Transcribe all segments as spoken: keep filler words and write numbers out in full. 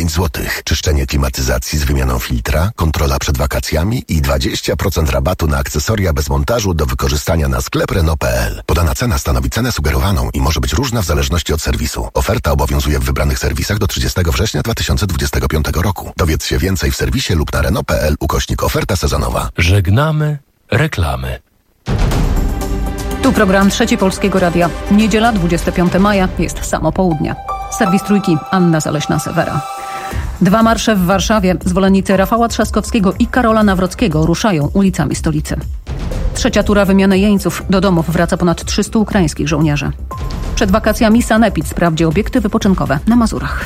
pięć złotych. Czyszczenie klimatyzacji z wymianą filtra, kontrola przed wakacjami i dwadzieścia procent rabatu na akcesoria bez montażu do wykorzystania na sklep Renault kropka p l. Podana cena stanowi cenę sugerowaną i może być różna w zależności od serwisu. Oferta obowiązuje w wybranych serwisach do trzydziestego września dwa tysiące dwudziestego piątego roku. Dowiedz się więcej w serwisie lub na Renault kropka p l ukośnik oferta sezonowa. Żegnamy reklamy. Tu program Trzeci Polskiego Radia. Niedziela, dwudziestego piątego maja, jest samo południe. Serwis Trójki, Anna Zaleśna-Sewera. Dwa marsze w Warszawie. Zwolennicy Rafała Trzaskowskiego i Karola Nawrockiego ruszają ulicami stolicy. Trzecia tura wymiany jeńców. Do domów wraca ponad trzystu ukraińskich żołnierzy. Przed wakacjami Sanepid sprawdzi obiekty wypoczynkowe na Mazurach.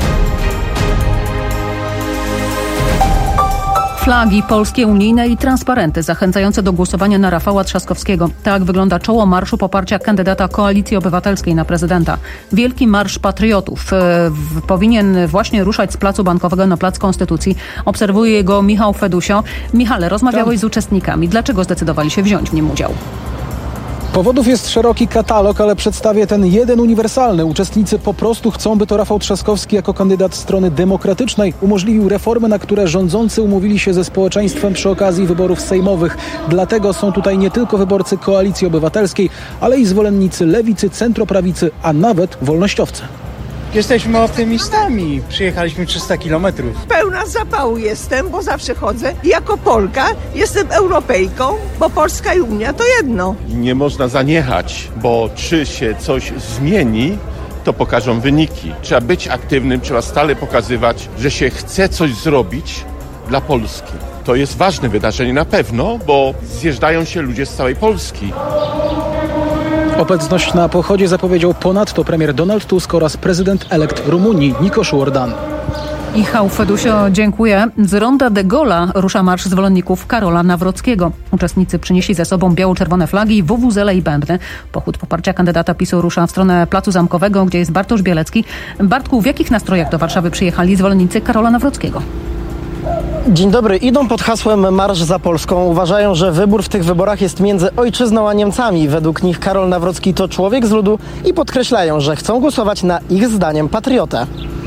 Flagi polskie, unijne i transparenty zachęcające do głosowania na Rafała Trzaskowskiego. Tak wygląda czoło marszu poparcia kandydata Koalicji Obywatelskiej na prezydenta. Wielki Marsz Patriotów e, w, powinien właśnie ruszać z Placu Bankowego na Plac Konstytucji. Obserwuje go Michał Fedusio. Michale, rozmawiałeś z uczestnikami. Dlaczego zdecydowali się wziąć w nim udział? Powodów jest szeroki katalog, ale przedstawię ten jeden uniwersalny. Uczestnicy po prostu chcą, by to Rafał Trzaskowski jako kandydat strony demokratycznej umożliwił reformy, na które rządzący umówili się ze społeczeństwem przy okazji wyborów sejmowych. Dlatego są tutaj nie tylko wyborcy Koalicji Obywatelskiej, ale i zwolennicy lewicy, centroprawicy, a nawet wolnościowcy. Jesteśmy optymistami. Przyjechaliśmy trzysta kilometrów. Pełna zapału jestem, bo zawsze chodzę. Jako Polka jestem Europejką, bo Polska i Unia to jedno. Nie można zaniechać, bo czy się coś zmieni, to pokażą wyniki. Trzeba być aktywnym, trzeba stale pokazywać, że się chce coś zrobić dla Polski. To jest ważne wydarzenie na pewno, bo zjeżdżają się ludzie z całej Polski. Obecność na pochodzie zapowiedział ponadto premier Donald Tusk oraz prezydent-elekt Rumunii Nikos Orban. Michał Fedusio, dziękuję. Z Ronda de Gola rusza marsz zwolenników Karola Nawrockiego. Uczestnicy przynieśli ze sobą biało-czerwone flagi, wuwuzele i bębny. Pochód poparcia kandydata PiSu rusza w stronę Placu Zamkowego, gdzie jest Bartosz Bielecki. Bartku, w jakich nastrojach do Warszawy przyjechali zwolennicy Karola Nawrockiego? Dzień dobry. Idą pod hasłem Marsz za Polską. Uważają, że wybór w tych wyborach jest między ojczyzną a Niemcami. Według nich Karol Nawrocki to człowiek z ludu i podkreślają, że chcą głosować na ich zdaniem patriotę.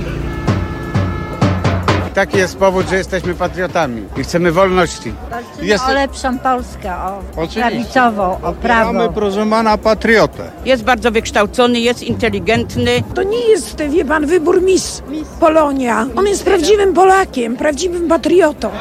Taki jest powód, że jesteśmy patriotami i chcemy wolności. Jest... O lepszą Polskę, o prawicową, o prawo. Mamy, proszę pana, patriotę. Jest bardzo wykształcony, jest inteligentny. To nie jest, wie pan, wybór Miss Polonia. On jest prawdziwym Polakiem, prawdziwym patriotą.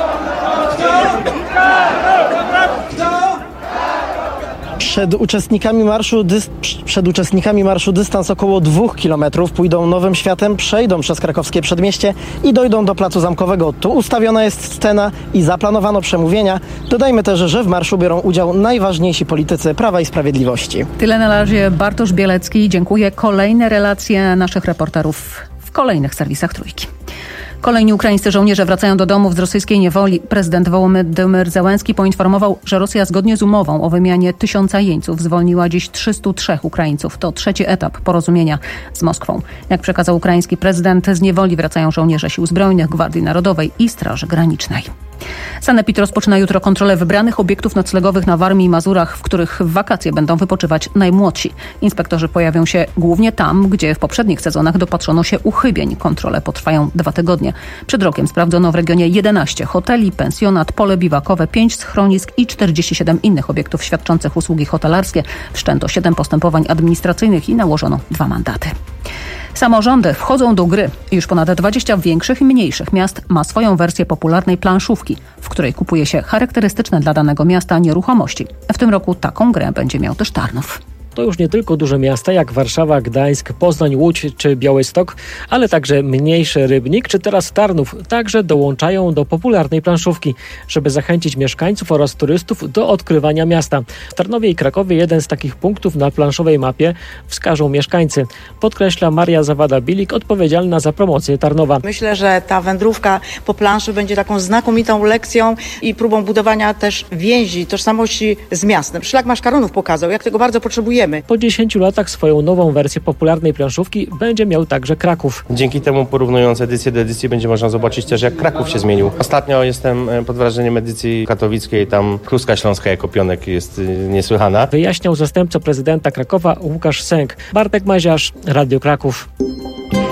Przed uczestnikami marszu, dys, przed uczestnikami marszu dystans około dwóch kilometrów. Pójdą nowym światem, przejdą przez krakowskie przedmieście i dojdą do Placu Zamkowego. Tu ustawiona jest scena i zaplanowano przemówienia. Dodajmy też, że w marszu biorą udział najważniejsi politycy Prawa i Sprawiedliwości. Tyle na razie. Bartosz Bielecki. Dziękuję. Kolejne relacje naszych reporterów w kolejnych serwisach Trójki. Kolejni ukraińscy żołnierze wracają do domów z rosyjskiej niewoli. Prezydent Wołodymyr Zełenski poinformował, że Rosja zgodnie z umową o wymianie tysiąca jeńców zwolniła dziś trzystu trzech Ukraińców. To trzeci etap porozumienia z Moskwą. Jak przekazał ukraiński prezydent, z niewoli wracają żołnierze Sił Zbrojnych, Gwardii Narodowej i Straży Granicznej. Sanepid rozpoczyna jutro kontrolę wybranych obiektów noclegowych na Warmii i Mazurach, w których w wakacje będą wypoczywać najmłodsi. Inspektorzy pojawią się głównie tam, gdzie w poprzednich sezonach dopatrzono się uchybień. Kontrole potrwają dwa tygodnie. Przed rokiem sprawdzono w regionie jedenaście hoteli, pensjonat, pole biwakowe, pięć schronisk i czterdzieści siedem innych obiektów świadczących usługi hotelarskie. Wszczęto siedem postępowań administracyjnych i nałożono dwa mandaty. Samorządy wchodzą do gry. Już ponad dwadzieścia większych i mniejszych miast ma swoją wersję popularnej planszówki, w której kupuje się charakterystyczne dla danego miasta nieruchomości. W tym roku taką grę będzie miał też Tarnów. To już nie tylko duże miasta jak Warszawa, Gdańsk, Poznań, Łódź czy Białystok, ale także mniejszy Rybnik czy teraz Tarnów także dołączają do popularnej planszówki, żeby zachęcić mieszkańców oraz turystów do odkrywania miasta. W Tarnowie i Krakowie jeden z takich punktów na planszowej mapie wskażą mieszkańcy. Podkreśla Maria Zawada-Bilik, odpowiedzialna za promocję Tarnowa. Myślę, że ta wędrówka po planszy będzie taką znakomitą lekcją i próbą budowania też więzi, tożsamości z miastem. Szlak Maszkaronów pokazał, jak tego bardzo potrzebujemy. Po dziesięciu latach swoją nową wersję popularnej planszówki będzie miał także Kraków. Dzięki temu, porównując edycję do edycji, będzie można zobaczyć też, jak Kraków się zmienił. Ostatnio jestem pod wrażeniem edycji katowickiej, tam kluska śląska jako pionek jest niesłychana. Wyjaśniał zastępca prezydenta Krakowa Łukasz Sęk. Bartek Maziarz, Radio Kraków.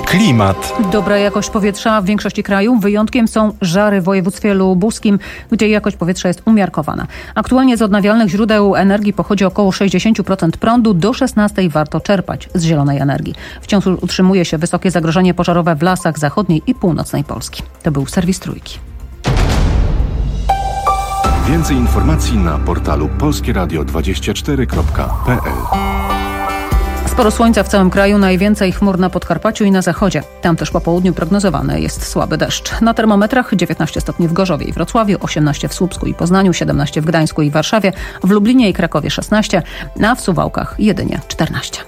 Klimat. Dobra jakość powietrza w większości kraju. Wyjątkiem są Żary w województwie lubuskim, gdzie jakość powietrza jest umiarkowana. Aktualnie z odnawialnych źródeł energii pochodzi około sześćdziesiąt procent prądu. Do szesnastej warto czerpać z zielonej energii. Wciąż utrzymuje się wysokie zagrożenie pożarowe w lasach zachodniej i północnej Polski. To był serwis Trójki. Więcej informacji na portalu polskie radio dwadzieścia cztery kropka p l. Sporo słońca w całym kraju, najwięcej chmur na Podkarpaciu i na zachodzie. Tam też po południu prognozowany jest słaby deszcz. Na termometrach dziewiętnaście stopni w Gorzowie i Wrocławiu, osiemnaście w Słupsku i Poznaniu, siedemnaście w Gdańsku i Warszawie, w Lublinie i Krakowie szesnaście, a w Suwałkach jedynie czternaście.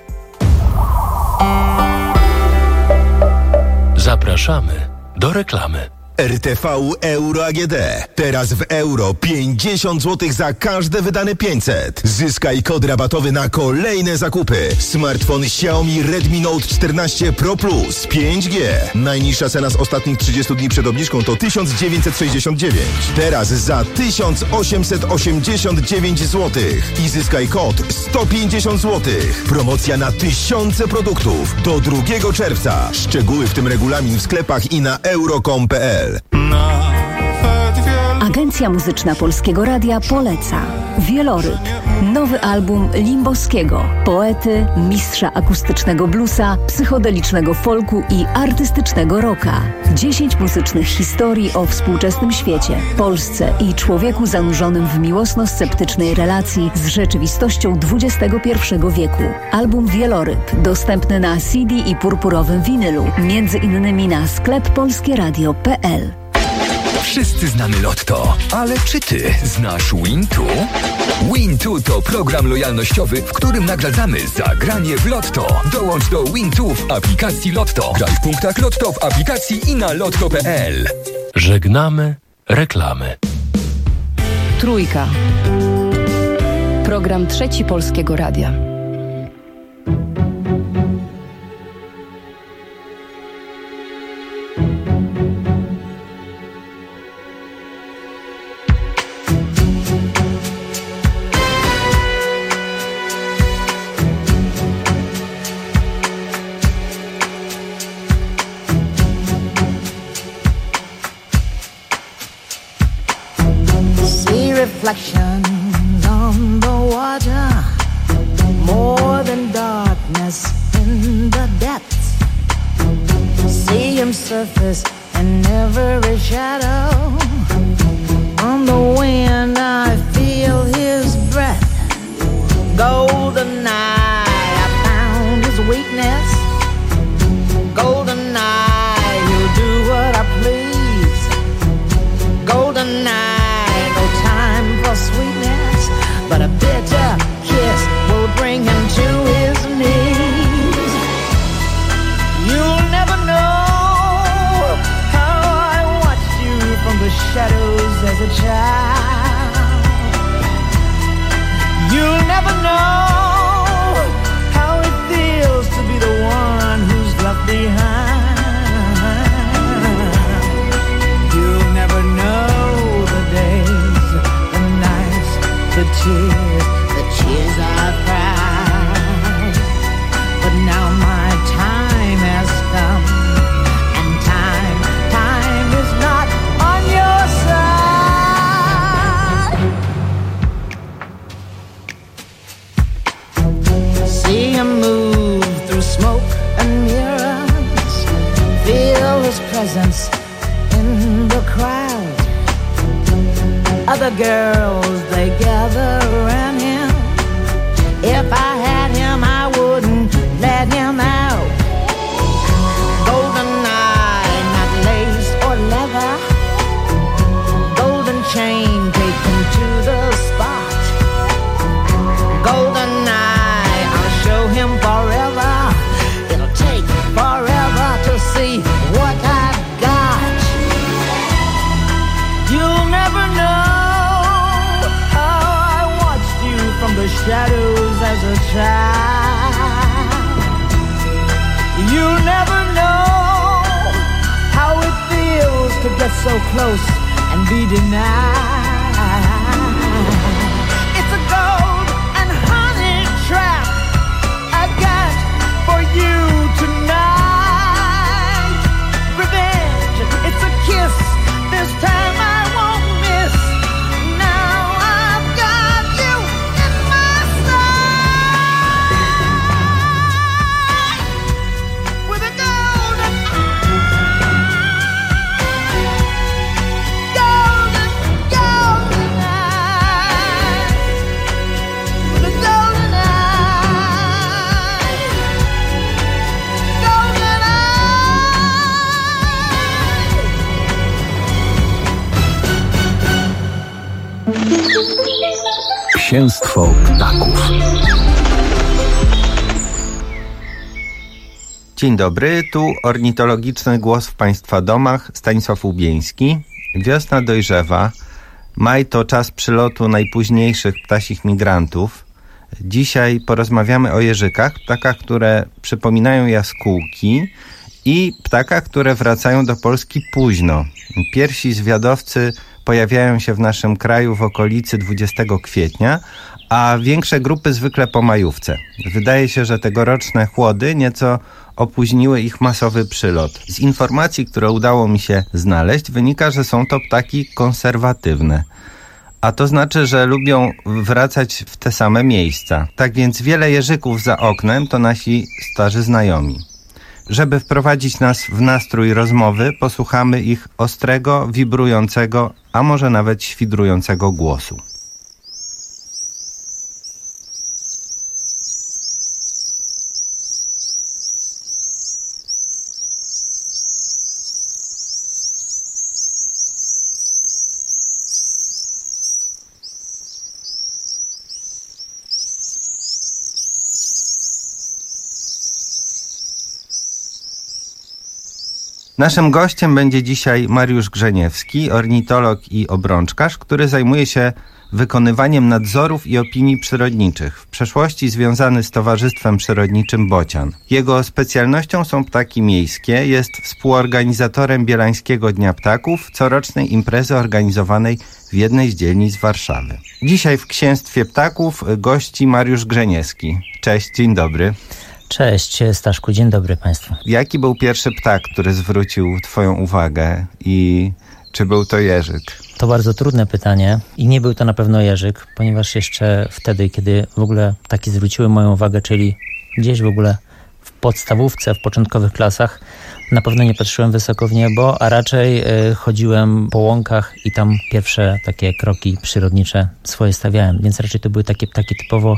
Zapraszamy do reklamy. R T V Euro A G D. Teraz w euro pięćdziesiąt złotych za każde wydane pięćset. Zyskaj kod rabatowy na kolejne zakupy. Smartfon Xiaomi Redmi Note czternaście Pro Plus pięć G. Najniższa cena z ostatnich trzydziestu dni przed obniżką to tysiąc dziewięćset sześćdziesiąt dziewięć. Teraz za tysiąc osiemset osiemdziesiąt dziewięć złotych. I zyskaj kod sto pięćdziesiąt złotych. Promocja na tysiące produktów. Do drugiego czerwca. Szczegóły, w tym regulamin w sklepach i na euro kropka com kropka p l. Agencja Muzyczna Polskiego Radia poleca Wieloryb, nowy album Limbowskiego, poety, mistrza akustycznego bluesa, psychodelicznego folku i artystycznego rocka. Dziesięć muzycznych historii o współczesnym świecie, Polsce i człowieku zanurzonym w miłosno-sceptycznej relacji z rzeczywistością dwudziestego pierwszego wieku. Album Wieloryb dostępny na C D i purpurowym winylu, między innymi na sklep polskie radio kropka p l. Wszyscy znamy Lotto, ale czy ty znasz Wintu? Wintu to program lojalnościowy, w którym nagradzamy za granie w Lotto. Dołącz do Wintu w aplikacji Lotto. Graj w punktach Lotto w aplikacji i na lotto kropka p l. Żegnamy reklamy. Trójka. Program Trzeci Polskiego Radia. Reflections on the water, more than darkness in the depths. See him surface in every shadow. On the wind I feel his breath. Golden eye, I found his weakness. Golden eye, he'll do what I please. Golden eye, sweetness, but a bitter kiss will bring him to his knees. You'll never know how I watched you from the shadows as a child. You'll never know how it feels to be the one who's left behind. You'll never know the days, the tears, the tears I've cried. But now my time has come, and time, time is not on your side. See him move through smoke and mirrors, feel his presence in the crowd. Other girls, they gather around him. If I had him, I wouldn't let him out. Golden eye, not lace or leather. Golden chain, take him to the spot. Golden eye, I'll show him forever. It'll take forever to see what I've got. You'll never know from the shadows as a child. You never know how it feels to get so close and be denied. It's a gold and honey trap I got for you tonight. Księstwo ptaków. Dzień dobry, tu ornitologiczny głos w Państwa domach, Stanisław Łubieński. Wiosna dojrzewa, maj to czas przylotu najpóźniejszych ptasich migrantów. Dzisiaj porozmawiamy o jeżykach, ptakach, które przypominają jaskółki i ptakach, które wracają do Polski późno. Pierwsi zwiadowcy pojawiają się w naszym kraju w okolicy dwudziestego kwietnia, a większe grupy zwykle po majówce. Wydaje się, że tegoroczne chłody nieco opóźniły ich masowy przylot. Z informacji, które udało mi się znaleźć, wynika, że są to ptaki konserwatywne. A to znaczy, że lubią wracać w te same miejsca. Tak więc wiele jeżyków za oknem to nasi starzy znajomi. Żeby wprowadzić nas w nastrój rozmowy, posłuchamy ich ostrego, wibrującego, a może nawet świdrującego głosu. Naszym gościem będzie dzisiaj Mariusz Grzeniewski, ornitolog i obrączkarz, który zajmuje się wykonywaniem nadzorów i opinii przyrodniczych, w przeszłości związany z Towarzystwem Przyrodniczym Bocian. Jego specjalnością są ptaki miejskie, jest współorganizatorem Bielańskiego Dnia Ptaków, corocznej imprezy organizowanej w jednej z dzielnic Warszawy. Dzisiaj w Księstwie Ptaków gości Mariusz Grzeniewski. Cześć, dzień dobry. Cześć Staszku, dzień dobry Państwu. Jaki był pierwszy ptak, który zwrócił Twoją uwagę i czy był to jeżyk? To bardzo trudne pytanie i nie był to na pewno jeżyk, ponieważ jeszcze wtedy, kiedy w ogóle ptaki zwróciły moją uwagę, czyli gdzieś w ogóle w podstawówce, w początkowych klasach, na pewno nie patrzyłem wysoko w niebo, a raczej y, chodziłem po łąkach i tam pierwsze takie kroki przyrodnicze swoje stawiałem, więc raczej to były takie ptaki typowo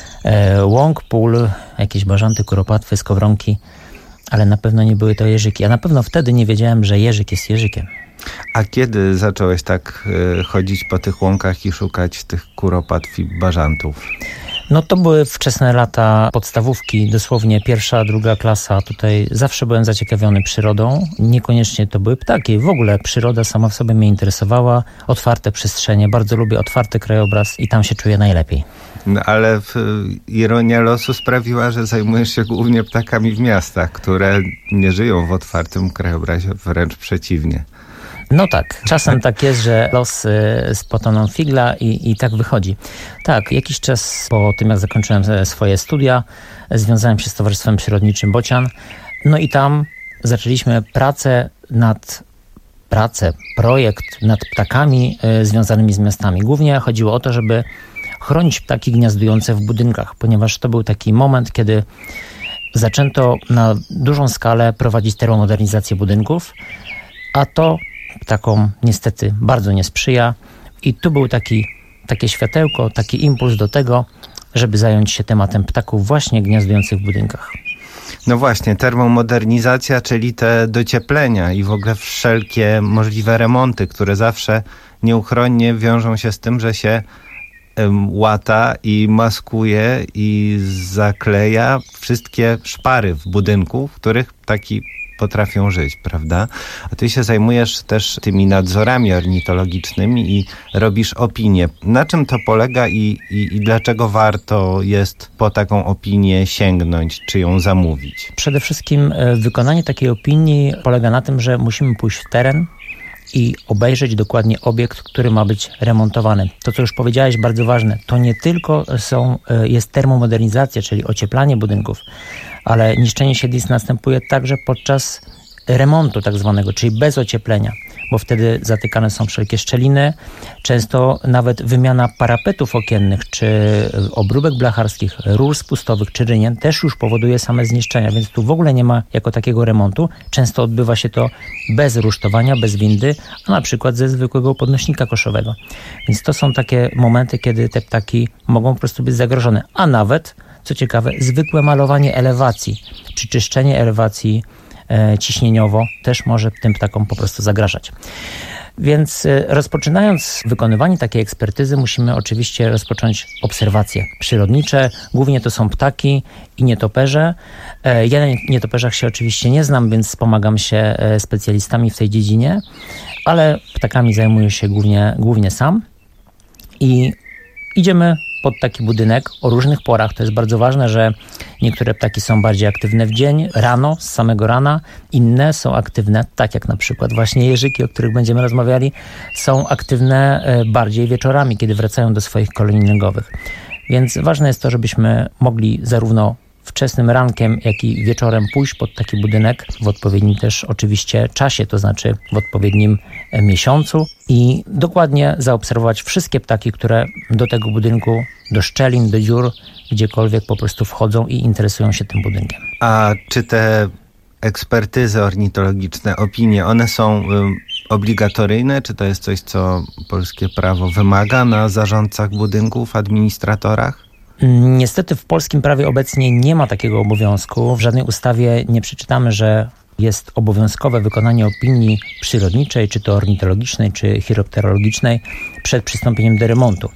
łąk, pól, jakieś bażanty, kuropatwy, skowronki, ale na pewno nie były to jeżyki. Ja na pewno wtedy nie wiedziałem, że jeżyk jest jeżykiem. A kiedy zacząłeś tak y, chodzić po tych łąkach i szukać tych kuropatw i bażantów? No to były wczesne lata podstawówki, dosłownie pierwsza, druga klasa. Tutaj zawsze byłem zaciekawiony przyrodą. Niekoniecznie to były ptaki. W ogóle przyroda sama w sobie mnie interesowała. Otwarte przestrzenie. Bardzo lubię otwarty krajobraz i tam się czuję najlepiej. No, ale w, ironia losu sprawiła, że zajmujesz się głównie ptakami w miastach, które nie żyją w otwartym krajobrazie, wręcz przeciwnie. No tak, czasem tak jest, że los y, spotoną figla i, i tak wychodzi. Tak, jakiś czas po tym, jak zakończyłem swoje studia, związałem się z Towarzystwem Przyrodniczym Bocian. No i tam zaczęliśmy pracę nad, pracę, projekt nad ptakami y, związanymi z miastami. Głównie chodziło o to, żeby chronić ptaki gniazdujące w budynkach, ponieważ to był taki moment, kiedy zaczęto na dużą skalę prowadzić termomodernizację budynków, a to ptakom niestety bardzo nie sprzyja i tu był taki, takie światełko, taki impuls do tego, żeby zająć się tematem ptaków właśnie gniazdujących w budynkach. No właśnie, termomodernizacja, czyli te docieplenia i w ogóle wszelkie możliwe remonty, które zawsze nieuchronnie wiążą się z tym, że się łata i maskuje i zakleja wszystkie szpary w budynku, w których ptaki potrafią żyć, prawda? A ty się zajmujesz też tymi nadzorami ornitologicznymi i robisz opinię. Na czym to polega i, i, i dlaczego warto jest po taką opinię sięgnąć, czy ją zamówić? Przede wszystkim wykonanie takiej opinii polega na tym, że musimy pójść w teren i obejrzeć dokładnie obiekt, który ma być remontowany. To, co już powiedziałeś, bardzo ważne. To nie tylko są, jest termomodernizacja, czyli ocieplanie budynków, ale niszczenie siedlisk następuje także podczas remontu tak zwanego, czyli bez ocieplenia, bo wtedy zatykane są wszelkie szczeliny, często nawet wymiana parapetów okiennych, czy obróbek blacharskich, rur spustowych, czy rynien też już powoduje same zniszczenia, więc tu w ogóle nie ma jako takiego remontu. Często odbywa się to bez rusztowania, bez windy, a na przykład ze zwykłego podnośnika koszowego. Więc to są takie momenty, kiedy te ptaki mogą po prostu być zagrożone, a nawet, co ciekawe, zwykłe malowanie elewacji, czy czyszczenie elewacji e, ciśnieniowo też może tym ptakom po prostu zagrażać. Więc rozpoczynając wykonywanie takiej ekspertyzy musimy oczywiście rozpocząć obserwacje przyrodnicze. Głównie to są ptaki i nietoperze. Ja na nietoperzach się oczywiście nie znam, więc wspomagam się specjalistami w tej dziedzinie, ale ptakami zajmuję się głównie, głównie sam. I idziemy pod taki budynek o różnych porach. To jest bardzo ważne, że niektóre ptaki są bardziej aktywne w dzień, rano, z samego rana. Inne są aktywne, tak jak na przykład właśnie jeżyki, o których będziemy rozmawiali, są aktywne bardziej wieczorami, kiedy wracają do swoich kolonii legowych. Więc ważne jest to, żebyśmy mogli zarówno wczesnym rankiem, jak i wieczorem pójść pod taki budynek w odpowiednim też oczywiście czasie, to znaczy w odpowiednim miesiącu i dokładnie zaobserwować wszystkie ptaki, które do tego budynku, do szczelin, do dziur, gdziekolwiek po prostu wchodzą i interesują się tym budynkiem. A czy te ekspertyzy ornitologiczne, opinie, one są y, obligatoryjne? Czy to jest coś, co polskie prawo wymaga na zarządcach budynków, administratorach? Niestety w polskim prawie obecnie nie ma takiego obowiązku. W żadnej ustawie nie przeczytamy, że jest obowiązkowe wykonanie opinii przyrodniczej, czy to ornitologicznej, czy chiropterologicznej przed przystąpieniem do remontu.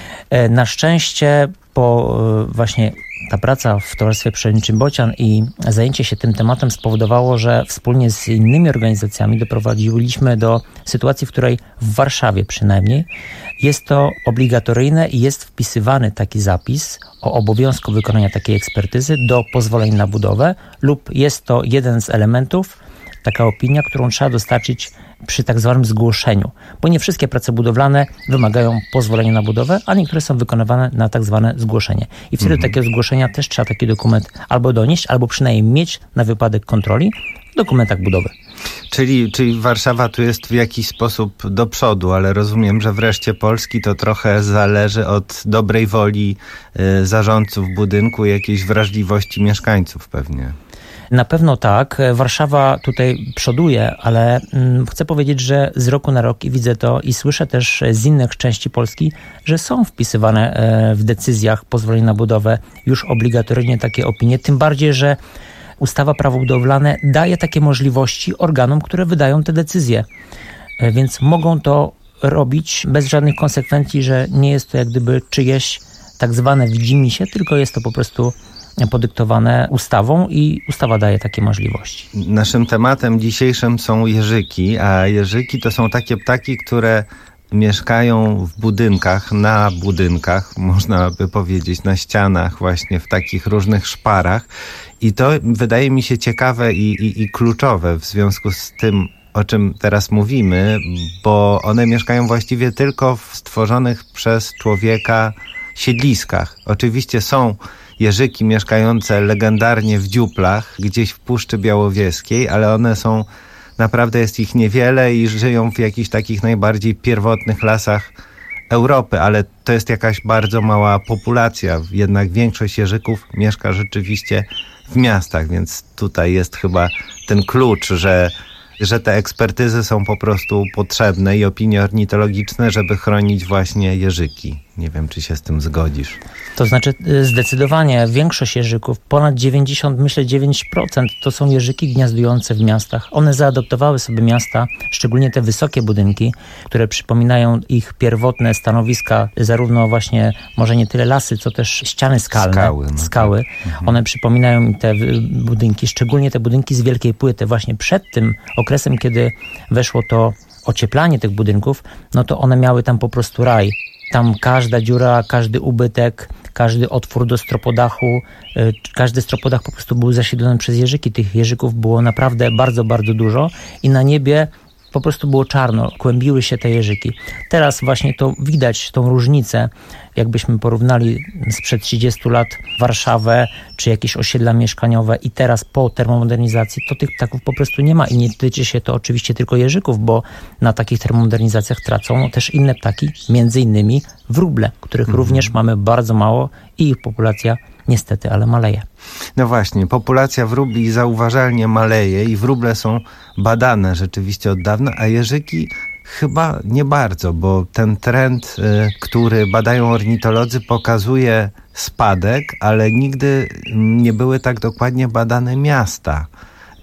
Na szczęście po właśnie ta praca w Towarzystwie Przyrodniczym Bocian i zajęcie się tym tematem spowodowało, że wspólnie z innymi organizacjami doprowadziliśmy do sytuacji, w której w Warszawie przynajmniej jest to obligatoryjne i jest wpisywany taki zapis o obowiązku wykonania takiej ekspertyzy do pozwoleń na budowę lub jest to jeden z elementów, taka opinia, którą trzeba dostarczyć przy tak zwanym zgłoszeniu, bo nie wszystkie prace budowlane wymagają pozwolenia na budowę, a niektóre są wykonywane na tak zwane zgłoszenie. I wtedy mhm. takiego zgłoszenia też trzeba taki dokument albo donieść, albo przynajmniej mieć na wypadek kontroli w dokumentach budowy. Czyli, czyli Warszawa tu jest w jakiś sposób do przodu, ale rozumiem, że w reszcie Polski to trochę zależy od dobrej woli y, zarządców budynku i jakiejś wrażliwości mieszkańców pewnie. Na pewno tak. Warszawa tutaj przoduje, ale mm, chcę powiedzieć, że z roku na rok i widzę to i słyszę też z innych części Polski, że są wpisywane e, w decyzjach pozwoleń na budowę już obligatoryjnie takie opinie, tym bardziej, że ustawa prawo budowlane daje takie możliwości organom, które wydają te decyzje. E, więc mogą to robić bez żadnych konsekwencji, że nie jest to jak gdyby czyjeś tak zwane widzimisię, tylko jest to po prostu podyktowane ustawą i ustawa daje takie możliwości. Naszym tematem dzisiejszym są jeżyki, a jeżyki to są takie ptaki, które mieszkają w budynkach, na budynkach, można by powiedzieć, na ścianach, właśnie w takich różnych szparach. I to wydaje mi się ciekawe i, i, i kluczowe w związku z tym, o czym teraz mówimy, bo one mieszkają właściwie tylko w stworzonych przez człowieka siedliskach. Oczywiście są jeżyki mieszkające legendarnie w dziuplach, gdzieś w Puszczy Białowieskiej, ale one są, naprawdę jest ich niewiele i żyją w jakichś takich najbardziej pierwotnych lasach Europy, ale to jest jakaś bardzo mała populacja. Jednak większość jeżyków mieszka rzeczywiście w miastach, więc tutaj jest chyba ten klucz, że że te ekspertyzy są po prostu potrzebne i opinie ornitologiczne, żeby chronić właśnie jeżyki. Nie wiem, czy się z tym zgodzisz. To znaczy zdecydowanie większość jeżyków, ponad dziewięćdziesiąt, myślę dziewięć procent to są jeżyki gniazdujące w miastach. One zaadoptowały sobie miasta, szczególnie te wysokie budynki, które przypominają ich pierwotne stanowiska, zarówno właśnie może nie tyle lasy, co też ściany skalne, skały. No skały. Tak. One przypominają im te budynki, szczególnie te budynki z wielkiej płyty. Właśnie przed tym okresem, kiedy weszło to ocieplanie tych budynków, no to one miały tam po prostu raj. Tam każda dziura, każdy ubytek, każdy otwór do stropodachu, każdy stropodach po prostu był zasiedlony przez jeżyki. Tych jeżyków było naprawdę bardzo, bardzo dużo i na niebie po prostu było czarno, kłębiły się te jeżyki. Teraz właśnie to widać, tą różnicę, jakbyśmy porównali sprzed trzydziestu lat Warszawę, czy jakieś osiedla mieszkaniowe i teraz po termomodernizacji, to tych ptaków po prostu nie ma i nie tyczy się to oczywiście tylko jeżyków, bo na takich termomodernizacjach tracą też inne ptaki, między innymi wróble, których mhm. również mamy bardzo mało i ich populacja niestety, ale maleje. No właśnie, populacja wróbli zauważalnie maleje i wróble są badane rzeczywiście od dawna, a jeżyki chyba nie bardzo, bo ten trend, y, który badają ornitolodzy, pokazuje spadek, ale nigdy nie były tak dokładnie badane miasta.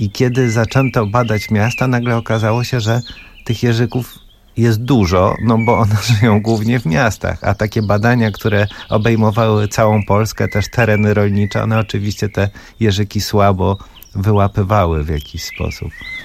I kiedy zaczęto badać miasta, nagle okazało się, że tych jeżyków jest dużo, no bo one żyją głównie w miastach, a takie badania, które obejmowały całą Polskę, też tereny rolnicze, one oczywiście te jeżyki słabo wyłapywały w jakiś sposób.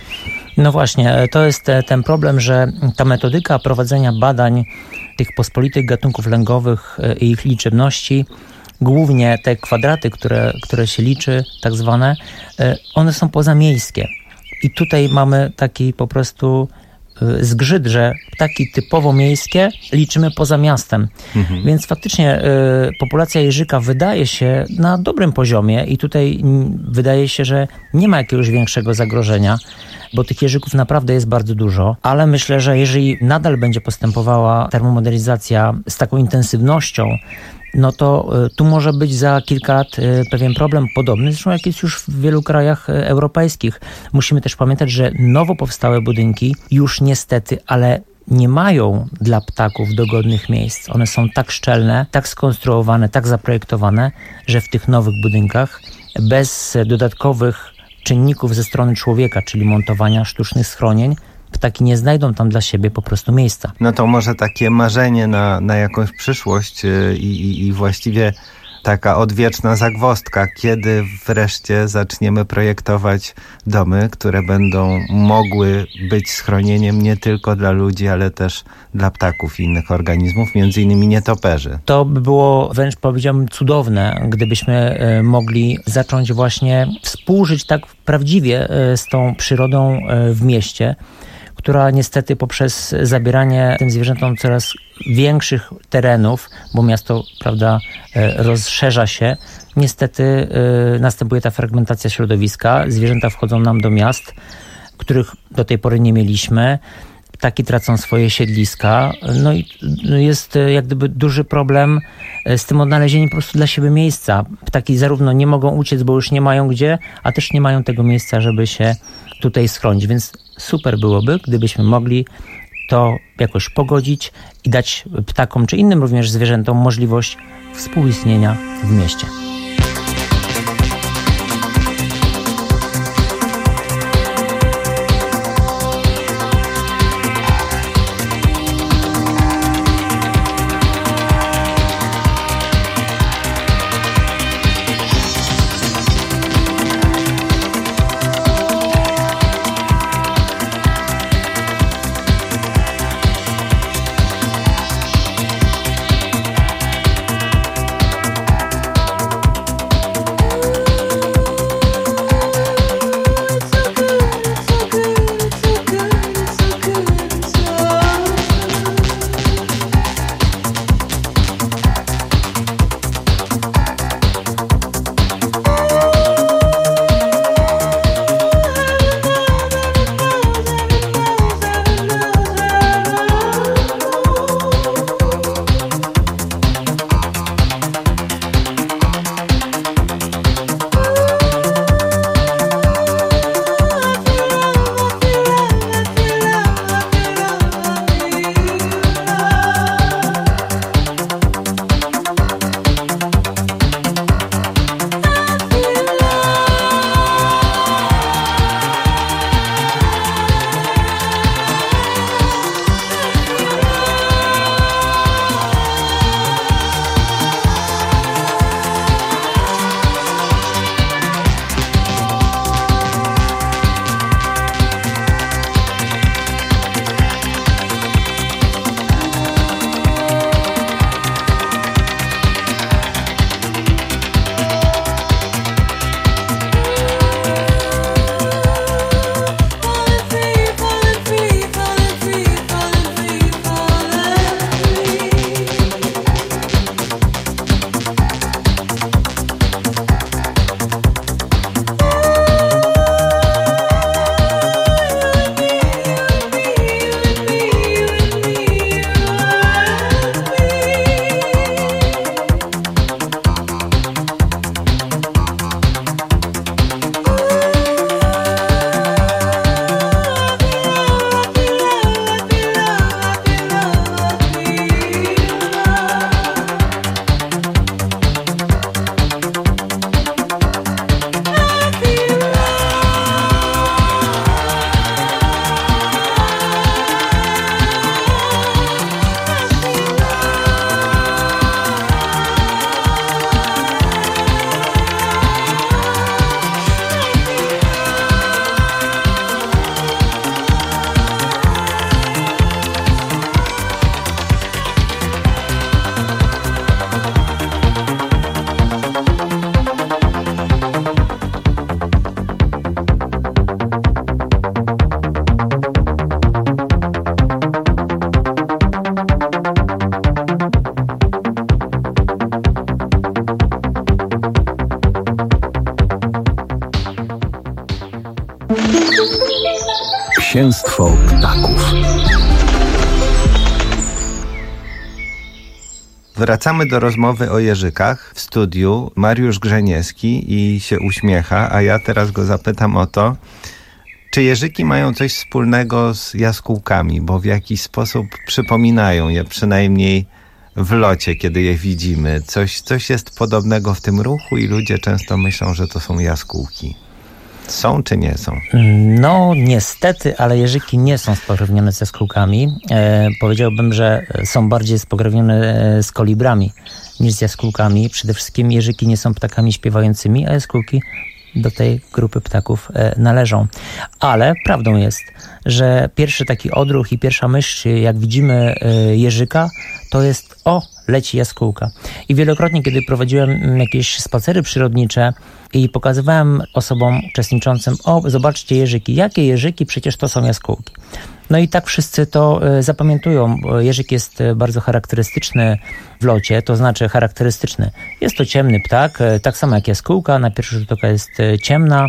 No właśnie, to jest ten problem, że ta metodyka prowadzenia badań tych pospolitych gatunków lęgowych i ich liczebności, głównie te kwadraty, które, które się liczy, tak zwane, one są pozamiejskie. I tutaj mamy taki po prostu zgrzyt, że ptaki typowo miejskie liczymy poza miastem. Mhm. Więc faktycznie y, populacja jeżyka wydaje się na dobrym poziomie i tutaj m, wydaje się, że nie ma jakiegoś większego zagrożenia, bo tych jeżyków naprawdę jest bardzo dużo, ale myślę, że jeżeli nadal będzie postępowała termomodernizacja z taką intensywnością, no to y, tu może być za kilka lat y, pewien problem podobny, zresztą jak jest już w wielu krajach y, europejskich. Musimy też pamiętać, że nowo powstałe budynki już niestety, ale nie mają dla ptaków dogodnych miejsc. One są tak szczelne, tak skonstruowane, tak zaprojektowane, że w tych nowych budynkach bez dodatkowych czynników ze strony człowieka, czyli montowania sztucznych schronień, ptaki nie znajdą tam dla siebie po prostu miejsca. No to może takie marzenie na, na jakąś przyszłość i, i, i właściwie taka odwieczna zagwozdka, kiedy wreszcie zaczniemy projektować domy, które będą mogły być schronieniem nie tylko dla ludzi, ale też dla ptaków i innych organizmów, między innymi nietoperzy. To by było wręcz, powiedziałbym, cudowne, gdybyśmy mogli zacząć właśnie współżyć tak prawdziwie z tą przyrodą w mieście, która niestety poprzez zabieranie tym zwierzętom coraz większych terenów, bo miasto, prawda, rozszerza się, niestety następuje ta fragmentacja środowiska. Zwierzęta wchodzą nam do miast, których do tej pory nie mieliśmy. Ptaki tracą swoje siedliska. No i jest jak gdyby duży problem z tym odnalezieniem po prostu dla siebie miejsca. Ptaki zarówno nie mogą uciec, bo już nie mają gdzie, a też nie mają tego miejsca, żeby się tutaj schronić. Więc super byłoby, gdybyśmy mogli to jakoś pogodzić i dać ptakom, czy innym również zwierzętom możliwość współistnienia w mieście. Zwycięstwo ptaków. Wracamy do rozmowy o jeżykach. W studiu Mariusz Grzeniewski i się uśmiecha, a ja teraz go zapytam o to, czy jeżyki mają coś wspólnego z jaskółkami, bo w jakiś sposób przypominają je, przynajmniej w locie, kiedy je widzimy. Coś, coś jest podobnego w tym ruchu i ludzie często myślą, że to są jaskółki. Są czy nie są? No niestety, ale jeżyki nie są spokrewnione z jaskółkami. E, powiedziałbym, że są bardziej spokrewnione z kolibrami niż z jaskółkami. Przede wszystkim jeżyki nie są ptakami śpiewającymi, a jaskółki do tej grupy ptaków e, należą. Ale prawdą jest, że pierwszy taki odruch i pierwsza myśl, jak widzimy e, jeżyka, to jest o, leci jaskółka. I wielokrotnie, kiedy prowadziłem jakieś spacery przyrodnicze i pokazywałem osobom uczestniczącym, o, zobaczcie jeżyki. Jakie jeżyki? Przecież to są jaskółki. No i tak wszyscy to zapamiętują. Jeżyk jest bardzo charakterystyczny w locie, to znaczy charakterystyczny. Jest to ciemny ptak, tak samo jak jaskółka. Na pierwszy rzut oka jest ciemna,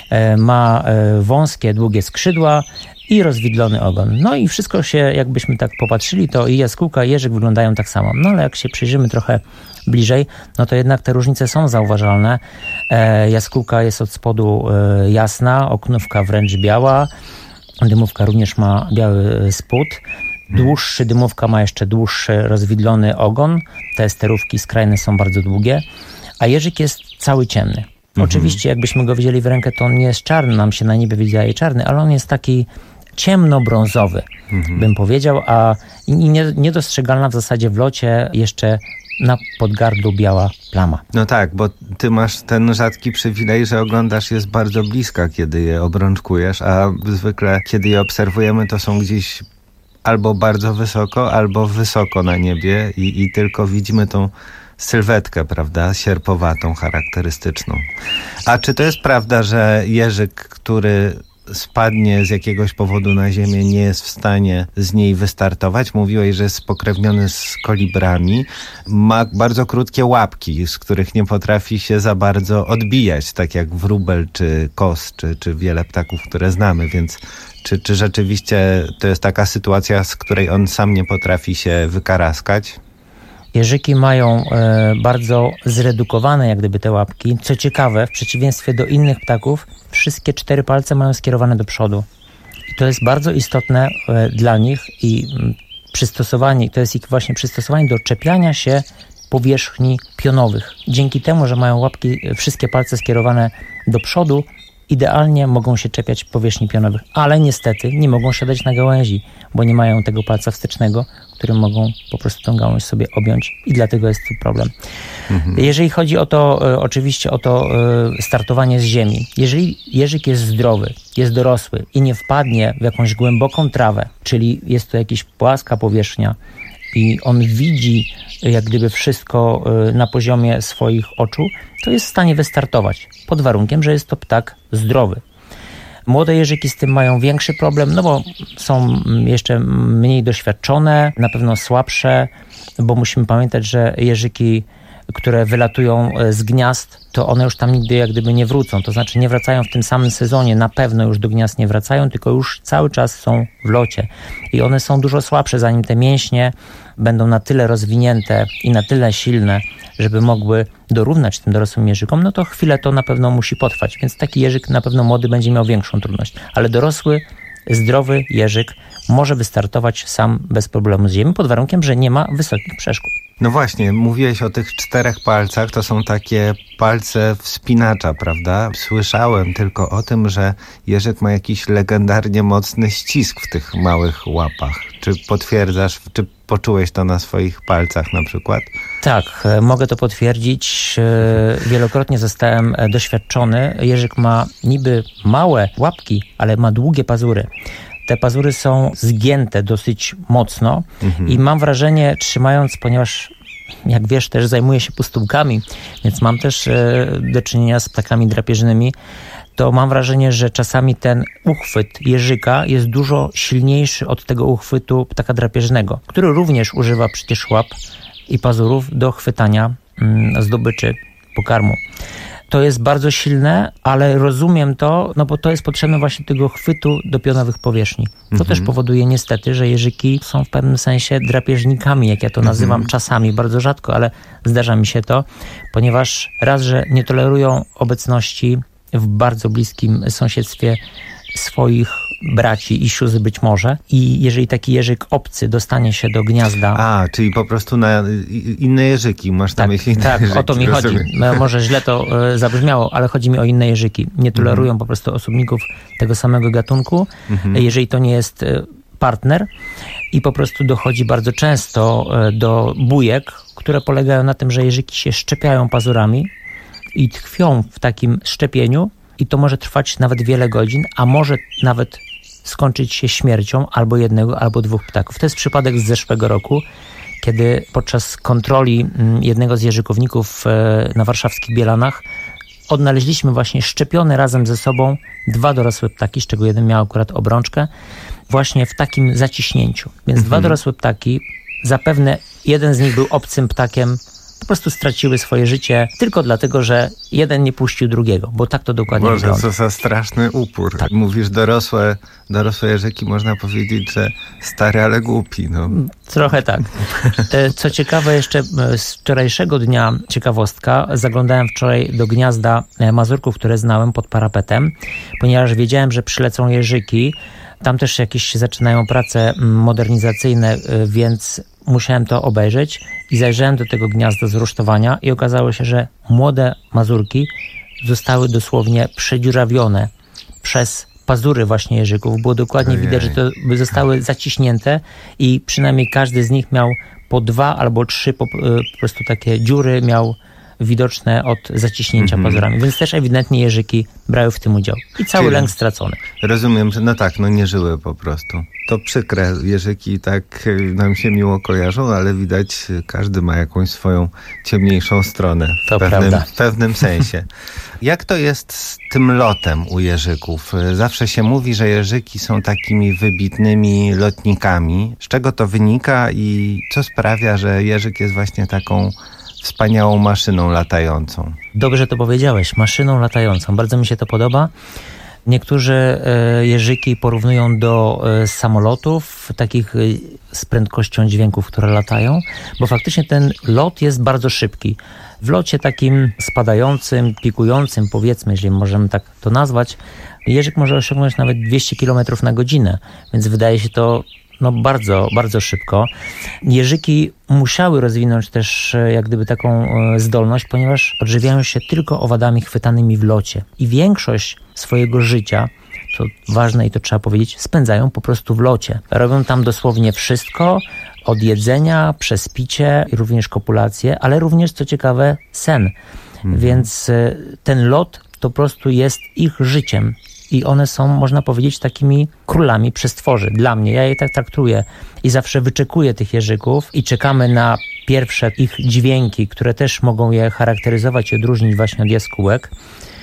ma wąskie, długie skrzydła i rozwidlony ogon. No i wszystko się, jakbyśmy tak popatrzyli, to i jaskółka, i jeżyk wyglądają tak samo. No ale jak się przyjrzymy trochę bliżej, no to jednak te różnice są zauważalne. E, jaskółka jest od spodu e, jasna, oknówka wręcz biała, dymówka również ma biały spód. Dłuższy dymówka ma jeszcze dłuższy, rozwidlony ogon. Te sterówki skrajne są bardzo długie, a jeżyk jest cały ciemny. Mhm. Oczywiście jakbyśmy go widzieli w rękę, to on nie jest czarny, nam się na niebie wydaje czarny, ale on jest taki ciemnobrązowy, mhm. bym powiedział, a nie, niedostrzegalna w zasadzie w locie jeszcze na podgardlu biała plama. No tak, bo ty masz ten rzadki przywilej, że oglądasz je z bardzo bliska, kiedy je obrączkujesz, a zwykle kiedy je obserwujemy, to są gdzieś albo bardzo wysoko, albo wysoko na niebie i, i tylko widzimy tą sylwetkę, prawda, sierpowatą, charakterystyczną. A czy to jest prawda, że jeżyk, który spadnie z jakiegoś powodu na ziemię, nie jest w stanie z niej wystartować? Mówiłeś, że jest spokrewniony z kolibrami. Ma bardzo krótkie łapki, z których nie potrafi się za bardzo odbijać, tak jak wróbel, czy kos, czy, czy wiele ptaków, które znamy, więc czy, czy rzeczywiście to jest taka sytuacja, z której on sam nie potrafi się wykaraskać? Jeżyki mają e, bardzo zredukowane jak gdyby te łapki. Co ciekawe, w przeciwieństwie do innych ptaków, wszystkie cztery palce mają skierowane do przodu. I to jest bardzo istotne e, dla nich i m, przystosowanie, to jest ich właśnie przystosowanie do czepiania się powierzchni pionowych. Dzięki temu, że mają łapki, wszystkie palce skierowane do przodu, idealnie mogą się czepiać powierzchni pionowych, ale niestety nie mogą siadać na gałęzi, bo nie mają tego palca wstecznego, którym mogą po prostu tą gałąź sobie objąć i dlatego jest tu problem. Mhm. Jeżeli chodzi o to, e, oczywiście o to e, startowanie z ziemi. Jeżeli jeżyk jest zdrowy, jest dorosły i nie wpadnie w jakąś głęboką trawę, czyli jest to jakaś płaska powierzchnia i on widzi jak gdyby wszystko e, na poziomie swoich oczu, to jest w stanie wystartować, pod warunkiem, że jest to ptak zdrowy. Młode jeżyki z tym mają większy problem, no bo są jeszcze mniej doświadczone, na pewno słabsze, bo musimy pamiętać, że jeżyki, które wylatują z gniazd, to one już tam nigdy jak gdyby nie wrócą. To znaczy nie wracają w tym samym sezonie, na pewno już do gniazd nie wracają, tylko już cały czas są w locie. I one są dużo słabsze, zanim te mięśnie będą na tyle rozwinięte i na tyle silne, żeby mogły dorównać tym dorosłym jeżykom, no to chwilę to na pewno musi potrwać. Więc taki jeżyk na pewno młody będzie miał większą trudność. Ale dorosły, zdrowy jeżyk może wystartować sam bez problemu z ziemi, pod warunkiem, że nie ma wysokich przeszkód. No właśnie, mówiłeś o tych czterech palcach, to są takie palce wspinacza, prawda? Słyszałem tylko o tym, że jeżyk ma jakiś legendarnie mocny ścisk w tych małych łapach. Czy potwierdzasz, czy poczułeś to na swoich palcach na przykład? Tak, mogę to potwierdzić. Wielokrotnie zostałem doświadczony. Jeżyk ma niby małe łapki, ale ma długie pazury. Te pazury są zgięte dosyć mocno mhm. i mam wrażenie, trzymając, ponieważ jak wiesz, też zajmuję się pustułkami, więc mam też e, do czynienia z ptakami drapieżnymi, to mam wrażenie, że czasami ten uchwyt jeżyka jest dużo silniejszy od tego uchwytu ptaka drapieżnego, który również używa przecież łap i pazurów do chwytania mm, zdobyczy pokarmu. To jest bardzo silne, ale rozumiem to, no bo to jest potrzebne właśnie tego chwytu do pionowych powierzchni. To Mhm. też powoduje niestety, że jeżyki są w pewnym sensie drapieżnikami, jak ja to nazywam Mhm. czasami, bardzo rzadko, ale zdarza mi się to, ponieważ raz, że nie tolerują obecności w bardzo bliskim sąsiedztwie swoich braci i sióstr być może. I jeżeli taki jeżyk obcy dostanie się do gniazda... A, czyli po prostu na inne jeżyki, masz na tak, myśli inne tak, jeżyki. o to mi chodzi. Rozumiem. Może źle to e, zabrzmiało, ale chodzi mi o inne jeżyki. Nie tolerują Mhm. po prostu osobników tego samego gatunku, Mhm. jeżeli to nie jest e, partner. I po prostu dochodzi bardzo często e, do bujek, które polegają na tym, że jeżyki się szczepiają pazurami i tkwią w takim szczepieniu i to może trwać nawet wiele godzin, a może nawet skończyć się śmiercią albo jednego, albo dwóch ptaków. To jest przypadek z zeszłego roku, kiedy podczas kontroli jednego z jeżykowników na warszawskich Bielanach odnaleźliśmy właśnie szczepione razem ze sobą dwa dorosłe ptaki, z czego jeden miał akurat obrączkę, właśnie w takim zaciśnięciu. Więc Mhm. dwa dorosłe ptaki, zapewne jeden z nich był obcym ptakiem, po prostu straciły swoje życie tylko dlatego, że jeden nie puścił drugiego, bo tak to dokładnie Boże, wygląda. co za straszny upór. Tak. Mówisz dorosłe, dorosłe jeżyki, można powiedzieć, że stary, ale głupi. No. Trochę tak. Co ciekawe, jeszcze z wczorajszego dnia ciekawostka, zaglądałem wczoraj do gniazda mazurków, które znałem pod parapetem, ponieważ wiedziałem, że przylecą jeżyki. Tam też jakieś zaczynają prace modernizacyjne, więc musiałem to obejrzeć i zajrzałem do tego gniazda z rusztowania i okazało się, że młode mazurki zostały dosłownie przedziurawione przez pazury właśnie jeżyków. Było dokładnie Ojej. widać, że to zostały zaciśnięte i przynajmniej każdy z nich miał po dwa albo trzy po, po prostu takie dziury miał widoczne od zaciśnięcia Mhm. pazurami, więc też ewidentnie jeżyki brały w tym udział. I cały Czyli- lęk stracony. Rozumiem, że no tak, no nie żyły po prostu. To przykre, jeżyki tak y, nam się miło kojarzą, ale widać, y, każdy ma jakąś swoją ciemniejszą stronę. W To pewnym, prawda. w pewnym sensie. Jak to jest z tym lotem u jeżyków? Y, Zawsze się mówi, że jeżyki są takimi wybitnymi lotnikami. Z czego to wynika i co sprawia, że jeżyk jest właśnie taką wspaniałą maszyną latającą? Dobrze to powiedziałeś, maszyną latającą. Bardzo mi się to podoba. Niektórzy e, jeżyki porównują do e, samolotów, takich e, z prędkością dźwięków, które latają, bo faktycznie ten lot jest bardzo szybki. W locie takim spadającym, pikującym, powiedzmy, jeżeli możemy tak to nazwać, jeżyk może osiągnąć nawet dwieście kilometrów na godzinę, więc wydaje się to no bardzo, bardzo szybko. Jeżyki musiały rozwinąć też e, jak gdyby taką e, zdolność, ponieważ odżywiają się tylko owadami chwytanymi w locie. I większość swojego życia, co ważne i to trzeba powiedzieć, spędzają po prostu w locie. Robią tam dosłownie wszystko, od jedzenia, przez picie, i również kopulację, ale również, co ciekawe, sen. Mhm. Więc e, ten lot to po prostu jest ich życiem. I one są, można powiedzieć, takimi królami przestworzy. Dla mnie, ja je tak traktuję i zawsze wyczekuję tych jeżyków i czekamy na pierwsze ich dźwięki, które też mogą je charakteryzować i odróżnić właśnie od jaskółek.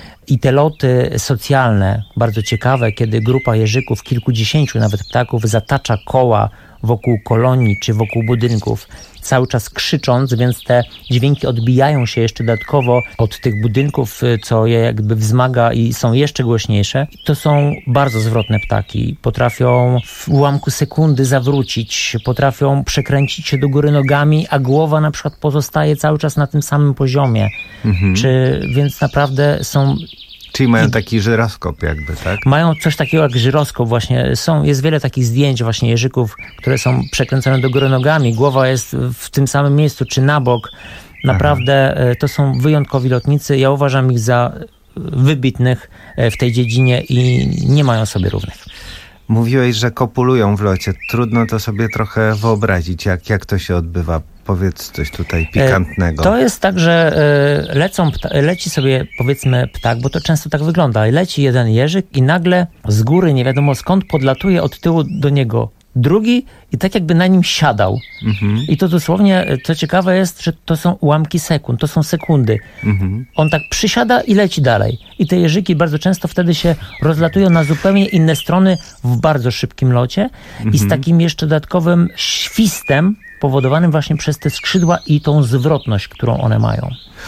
I te loty socjalne, bardzo ciekawe, kiedy grupa jeżyków, kilkudziesięciu nawet ptaków zatacza koła wokół kolonii czy wokół budynków, cały czas krzycząc, więc te dźwięki odbijają się jeszcze dodatkowo od tych budynków, co je jakby wzmaga i są jeszcze głośniejsze. To są bardzo zwrotne ptaki. Potrafią w ułamku sekundy zawrócić, potrafią przekręcić się do góry nogami, a głowa na przykład pozostaje cały czas na tym samym poziomie. Mhm. Czy, więc naprawdę są... Czyli mają taki żyroskop jakby, tak? Mają coś takiego jak żyroskop właśnie. Są, jest wiele takich zdjęć właśnie jeżyków, które są przekręcone do góry nogami. Głowa jest w tym samym miejscu, czy na bok. Naprawdę Aha. to są wyjątkowi lotnicy. Ja uważam ich za wybitnych w tej dziedzinie i nie mają sobie równych. Mówiłeś, że kopulują w locie. Trudno to sobie trochę wyobrazić, jak, jak to się odbywa. Powiedz coś tutaj pikantnego. To jest tak, że lecą, leci sobie powiedzmy ptak, bo to często tak wygląda. Leci jeden jeżyk i nagle z góry, nie wiadomo skąd, podlatuje od tyłu do niego drugi i tak jakby na nim siadał. Mhm. I to dosłownie, co ciekawe jest, że to są ułamki sekund, to są sekundy. Mhm. On tak przysiada i leci dalej. I te jeżyki bardzo często wtedy się rozlatują na zupełnie inne strony w bardzo szybkim locie mhm. i z takim jeszcze dodatkowym świstem powodowanym właśnie przez te skrzydła i tą zwrotność, którą one mają.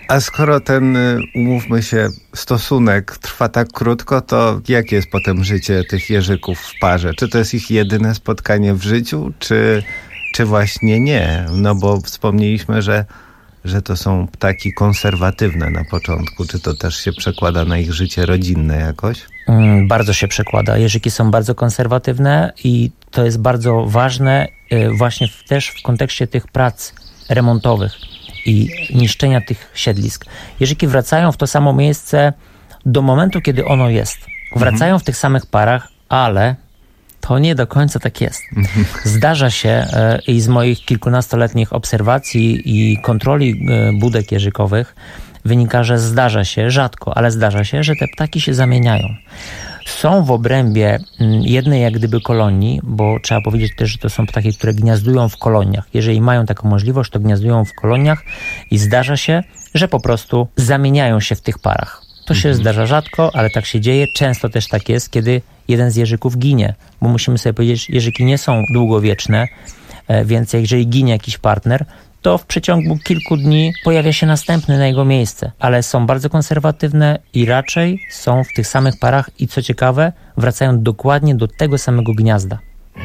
A skoro ten, umówmy się, stosunek trwa tak krótko, to jakie jest potem życie tych jeżyków w parze? Czy to jest ich jedyne spotkanie w życiu, czy, czy właśnie nie? No bo wspomnieliśmy, że, że to są ptaki konserwatywne na początku. Czy to też się przekłada na ich życie rodzinne jakoś? Mm, bardzo się przekłada. Jeżyki są bardzo konserwatywne i to jest bardzo ważne y, właśnie w, też w kontekście tych prac remontowych i niszczenia tych siedlisk. Jeżyki wracają w to samo miejsce do momentu, kiedy ono jest. Wracają mhm. w tych samych parach, ale to nie do końca tak jest. Mhm. Zdarza się e, i z moich kilkunastoletnich obserwacji i kontroli e, budek jeżykowych wynika, że zdarza się, rzadko, ale zdarza się, że te ptaki się zamieniają. Są w obrębie jednej jak gdyby kolonii, bo trzeba powiedzieć też, że to są ptaki, które gniazdują w koloniach. Jeżeli mają taką możliwość, to gniazdują w koloniach i zdarza się, że po prostu zamieniają się w tych parach. To się mhm. zdarza rzadko, ale tak się dzieje. Często też tak jest, kiedy jeden z jeżyków ginie, bo musimy sobie powiedzieć, jeżyki nie są długowieczne, więc jeżeli ginie jakiś partner, to w przeciągu kilku dni pojawia się następny na jego miejsce. Ale są bardzo konserwatywne i raczej są w tych samych parach i co ciekawe, wracają dokładnie do tego samego gniazda.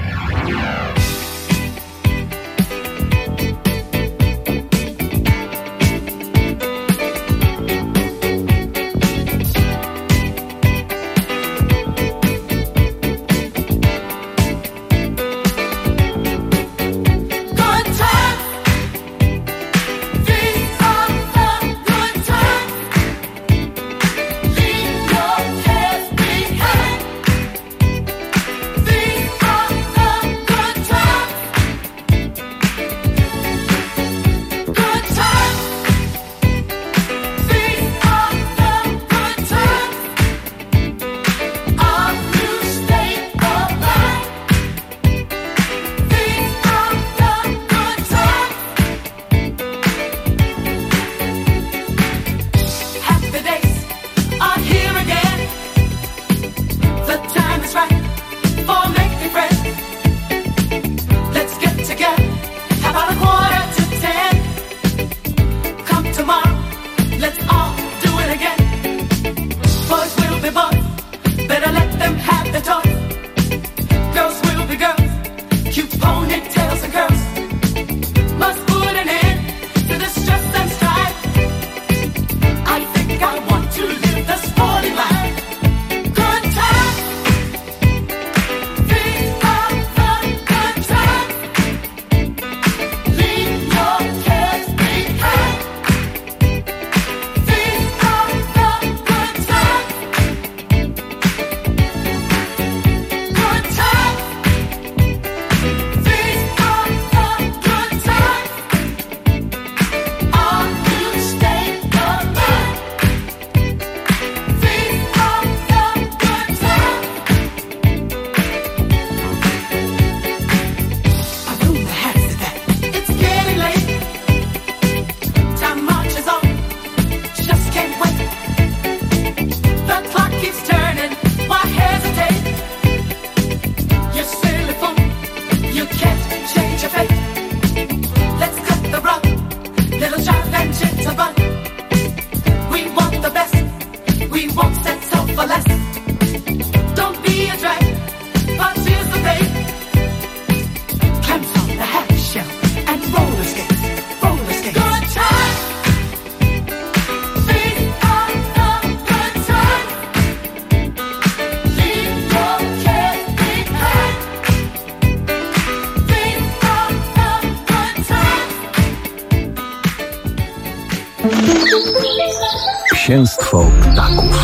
Księstwo ptaków.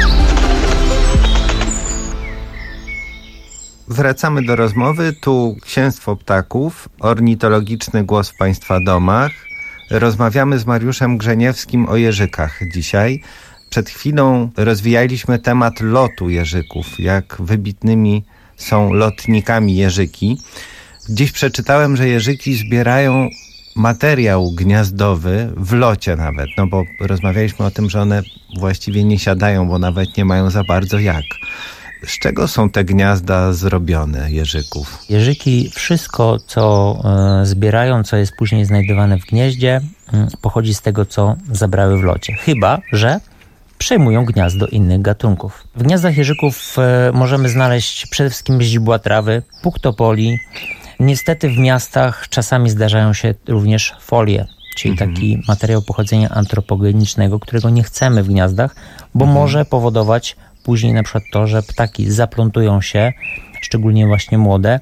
Wracamy do rozmowy. Tu Księstwo ptaków, ornitologiczny głos w Państwa domach. Rozmawiamy z Mariuszem Grzeniewskim o jeżykach dzisiaj. Przed chwilą rozwijaliśmy temat lotu jeżyków, jak wybitnymi są lotnikami jeżyki. Dziś przeczytałem, że jeżyki zbierają materiał gniazdowy w locie nawet, no bo rozmawialiśmy o tym, że one właściwie nie siadają, bo nawet nie mają za bardzo jak. Z czego są te gniazda zrobione, jeżyków? Jeżyki, wszystko co e, zbierają, co jest później znajdowane w gnieździe, m, pochodzi z tego, co zabrały w locie. Chyba że przejmują gniazdo innych gatunków. W gniazdach jeżyków e, możemy znaleźć przede wszystkim źdźbła trawy, puk topoli. Niestety w miastach czasami zdarzają się również folie, czyli mhm. taki materiał pochodzenia antropogenicznego, którego nie chcemy w gniazdach, bo mhm. może powodować później na przykład to, że ptaki zaplątują się, szczególnie właśnie młode,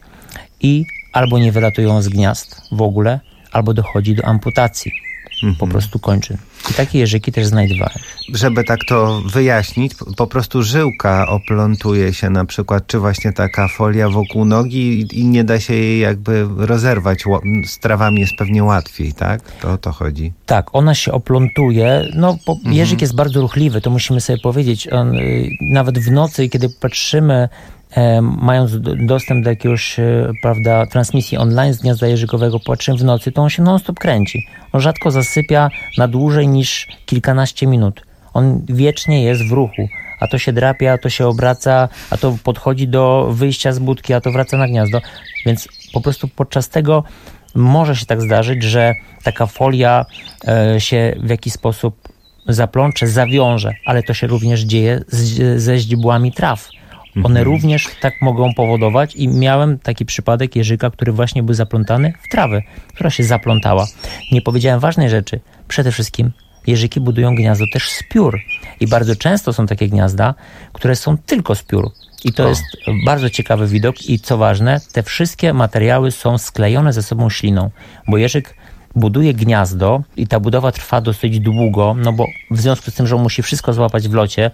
i albo nie wylatują z gniazd w ogóle, albo dochodzi do amputacji. Mhm. Po prostu kończyn. I takie jeżyki też znajdowałem. Żeby tak to wyjaśnić, po prostu żyłka oplątuje się na przykład, czy właśnie taka folia wokół nogi i nie da się jej jakby rozerwać. Z trawami jest pewnie łatwiej, tak? To o to chodzi. Tak, ona się oplątuje. No, bo mhm. jeżyk jest bardzo ruchliwy, to musimy sobie powiedzieć. On, y, nawet w nocy, kiedy patrzymy, e, mając dostęp do jakiegoś, e, prawda, transmisji online z gniazda jeżykowego, patrzymy w nocy, to on się non-stop kręci. On rzadko zasypia na dłużej niż kilkanaście minut. On wiecznie jest w ruchu. A to się drapie, a to się obraca, a to podchodzi do wyjścia z budki, a to wraca na gniazdo. Więc po prostu podczas tego może się tak zdarzyć, że taka folia e, się w jakiś sposób zaplącze, zawiąże, ale to się również dzieje z, ze źdźbłami traw. One mhm. również tak mogą powodować i miałem taki przypadek jeżyka, który właśnie był zaplątany w trawę, która się zaplątała. Nie powiedziałem ważnej rzeczy. Przede wszystkim jeżyki budują gniazdo też z piór i bardzo często są takie gniazda, które są tylko z piór. I to o. jest bardzo ciekawy widok i co ważne, te wszystkie materiały są sklejone ze sobą śliną, bo jeżyk buduje gniazdo i ta budowa trwa dosyć długo, no bo w związku z tym, że on musi wszystko złapać w locie,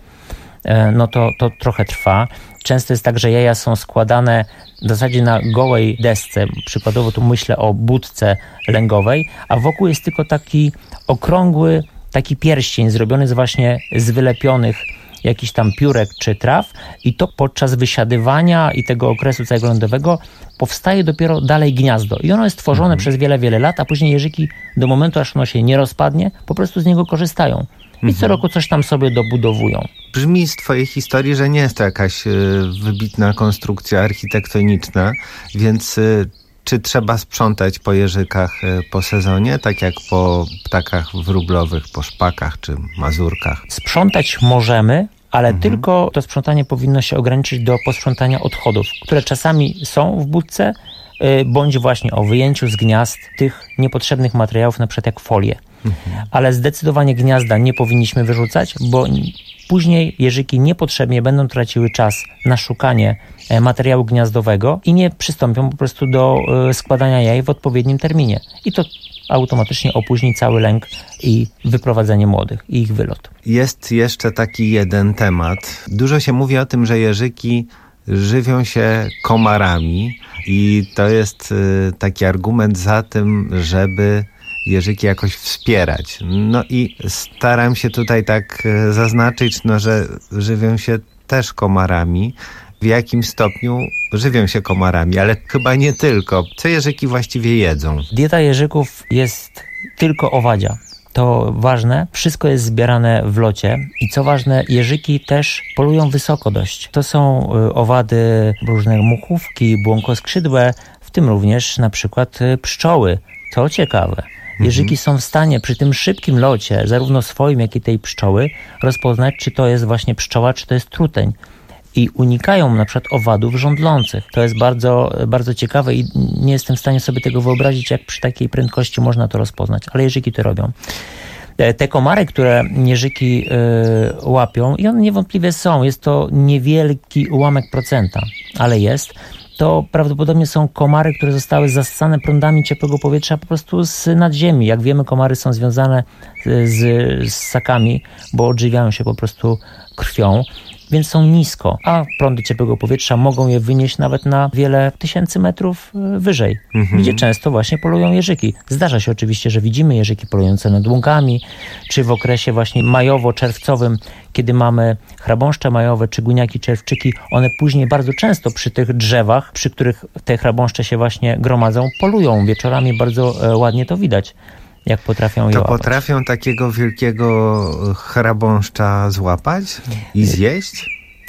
no to, to trochę trwa. Często jest tak, że jaja są składane w zasadzie na gołej desce, przykładowo tu myślę o budce lęgowej, a wokół jest tylko taki okrągły, taki pierścień zrobiony z właśnie z wylepionych jakichś tam piórek czy traw i to podczas wysiadywania i tego okresu całego lądowego powstaje dopiero dalej gniazdo i ono jest tworzone mhm. przez wiele, wiele lat, a później jeżyki do momentu, aż ono się nie rozpadnie, po prostu z niego korzystają. I co roku coś tam sobie dobudowują. Brzmi z twojej historii, że nie jest to jakaś y, wybitna konstrukcja architektoniczna, więc y, czy trzeba sprzątać po jeżykach y, po sezonie, tak jak po ptakach wróblowych, po szpakach czy mazurkach? Sprzątać możemy, ale mhm. tylko to sprzątanie powinno się ograniczyć do posprzątania odchodów, które czasami są w budce, y, bądź właśnie o wyjęciu z gniazd tych niepotrzebnych materiałów, na przykład jak folie. Mhm. Ale zdecydowanie gniazda nie powinniśmy wyrzucać, bo później jeżyki niepotrzebnie będą traciły czas na szukanie materiału gniazdowego i nie przystąpią po prostu do składania jaj w odpowiednim terminie. I to automatycznie opóźni cały lęk i wyprowadzenie młodych i ich wylot. Jest jeszcze taki jeden temat. Dużo się mówi o tym, że jeżyki żywią się komarami i to jest taki argument za tym, żeby jeżyki jakoś wspierać. No i staram się tutaj tak zaznaczyć, no, że żywią się też komarami. W jakim stopniu żywią się komarami, ale chyba nie tylko. Co jeżyki właściwie jedzą? Dieta jeżyków jest tylko owadzia. To ważne, wszystko jest zbierane w locie i co ważne, jeżyki też polują wysoko dość. To są owady różne muchówki, błąkoskrzydłe, w tym również na przykład pszczoły. Co ciekawe. Jeżyki są w stanie przy tym szybkim locie, zarówno swoim, jak i tej pszczoły, rozpoznać, czy to jest właśnie pszczoła, czy to jest truteń. I unikają na przykład owadów żądlących. To jest bardzo, bardzo ciekawe i nie jestem w stanie sobie tego wyobrazić, jak przy takiej prędkości można to rozpoznać. Ale jeżyki to robią. Te komary, które jeżyki yy, łapią, i one niewątpliwie są, jest to niewielki ułamek procenta, ale jest. To prawdopodobnie są komary, które zostały zassane prądami ciepłego powietrza po prostu z nadziemi. Jak wiemy, komary są związane z, z ssakami, bo odżywiają się po prostu krwią, więc są nisko, a prądy ciepłego powietrza mogą je wynieść nawet na wiele tysięcy metrów wyżej, mhm. gdzie często właśnie polują jeżyki. Zdarza się oczywiście, że widzimy jeżyki polujące nad łąkami, czy w okresie właśnie majowo-czerwcowym, kiedy mamy chrabąszcze majowe, czy guniaki, czerwczyki, one później bardzo często przy tych drzewach, przy których te chrabąszcze się właśnie gromadzą, polują. Wieczorami bardzo ładnie to widać, jak potrafią je To łapać. Potrafią takiego wielkiego chrabąszcza złapać i zjeść?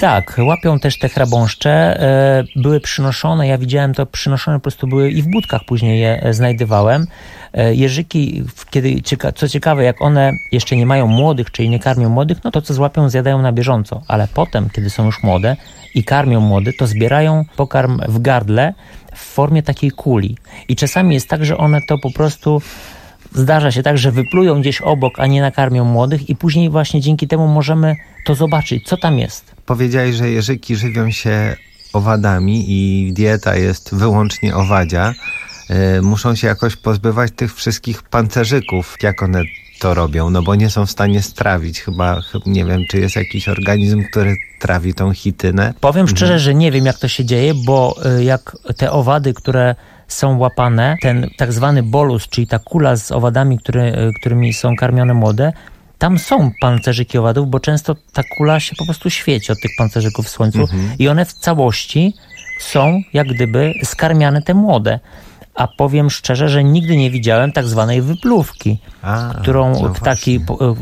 Tak, łapią też te chrabąszcze, e, były przynoszone, ja widziałem to przynoszone, po prostu były i w budkach później je znajdowałem. E, jeżyki, kiedy, co ciekawe, jak one jeszcze nie mają młodych, czyli nie karmią młodych, no to co złapią, zjadają na bieżąco, ale potem, kiedy są już młode i karmią młody, to zbierają pokarm w gardle w formie takiej kuli. I czasami jest tak, że one to po prostu zdarza się tak, że wyplują gdzieś obok, a nie nakarmią młodych i później właśnie dzięki temu możemy to zobaczyć, co tam jest. Powiedziałeś, że jeżyki żywią się owadami i dieta jest wyłącznie owadzia. Yy, muszą się jakoś pozbywać tych wszystkich pancerzyków. Jak one to robią? No bo nie są w stanie strawić. Chyba, nie wiem, czy jest jakiś organizm, który trawi tą chitynę? Powiem mhm. szczerze, że nie wiem, jak to się dzieje, bo jak te owady, które są łapane, ten tak zwany bolus, czyli ta kula z owadami, który, którymi są karmione młode, tam są pancerzyki owadów, bo często ta kula się po prostu świeci od tych pancerzyków w słońcu mhm. i one w całości są jak gdyby skarmiane te młode. A powiem szczerze, że nigdy nie widziałem tak zwanej wypluwki, A, którą no ptaki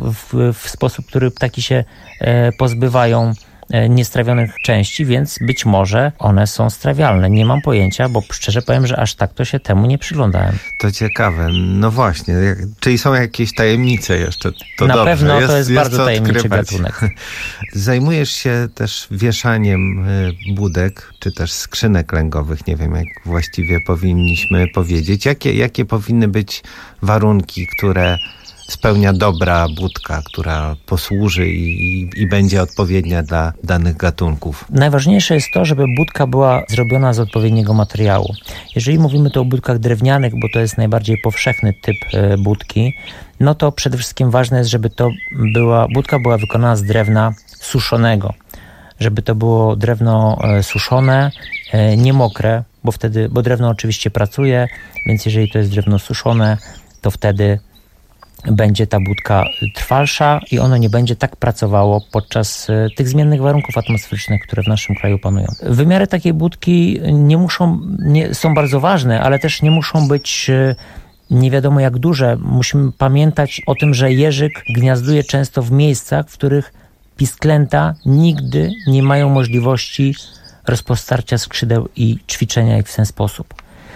w, w sposób, który ptaki się e, pozbywają niestrawionych części, więc być może one są strawialne. Nie mam pojęcia, bo szczerze powiem, że aż tak to się temu nie przyglądałem. To ciekawe. No właśnie. Czyli są jakieś tajemnice jeszcze? To Na dobrze. pewno jest, to jest, jest bardzo tajemniczy odkrywać. gatunek. Zajmujesz się też wieszaniem budek, czy też skrzynek lęgowych. Nie wiem, jak właściwie powinniśmy powiedzieć. Jakie, jakie powinny być warunki, które spełnia dobra budka, która posłuży i, i, i będzie odpowiednia dla danych gatunków? Najważniejsze jest to, żeby budka była zrobiona z odpowiedniego materiału. Jeżeli mówimy tu o budkach drewnianych, bo to jest najbardziej powszechny typ e, budki, no to przede wszystkim ważne jest, żeby to była, budka była wykonana z drewna suszonego. Żeby to było drewno e, suszone, e, nie mokre, bo wtedy, bo drewno oczywiście pracuje, więc jeżeli to jest drewno suszone, to wtedy będzie ta budka trwalsza i ono nie będzie tak pracowało podczas tych zmiennych warunków atmosferycznych, które w naszym kraju panują. Wymiary takiej budki nie muszą, nie, są bardzo ważne, ale też nie muszą być nie wiadomo jak duże. Musimy pamiętać o tym, że jeżyk gniazduje często w miejscach, w których pisklęta nigdy nie mają możliwości rozpostarcia skrzydeł i ćwiczenia ich w ten sposób.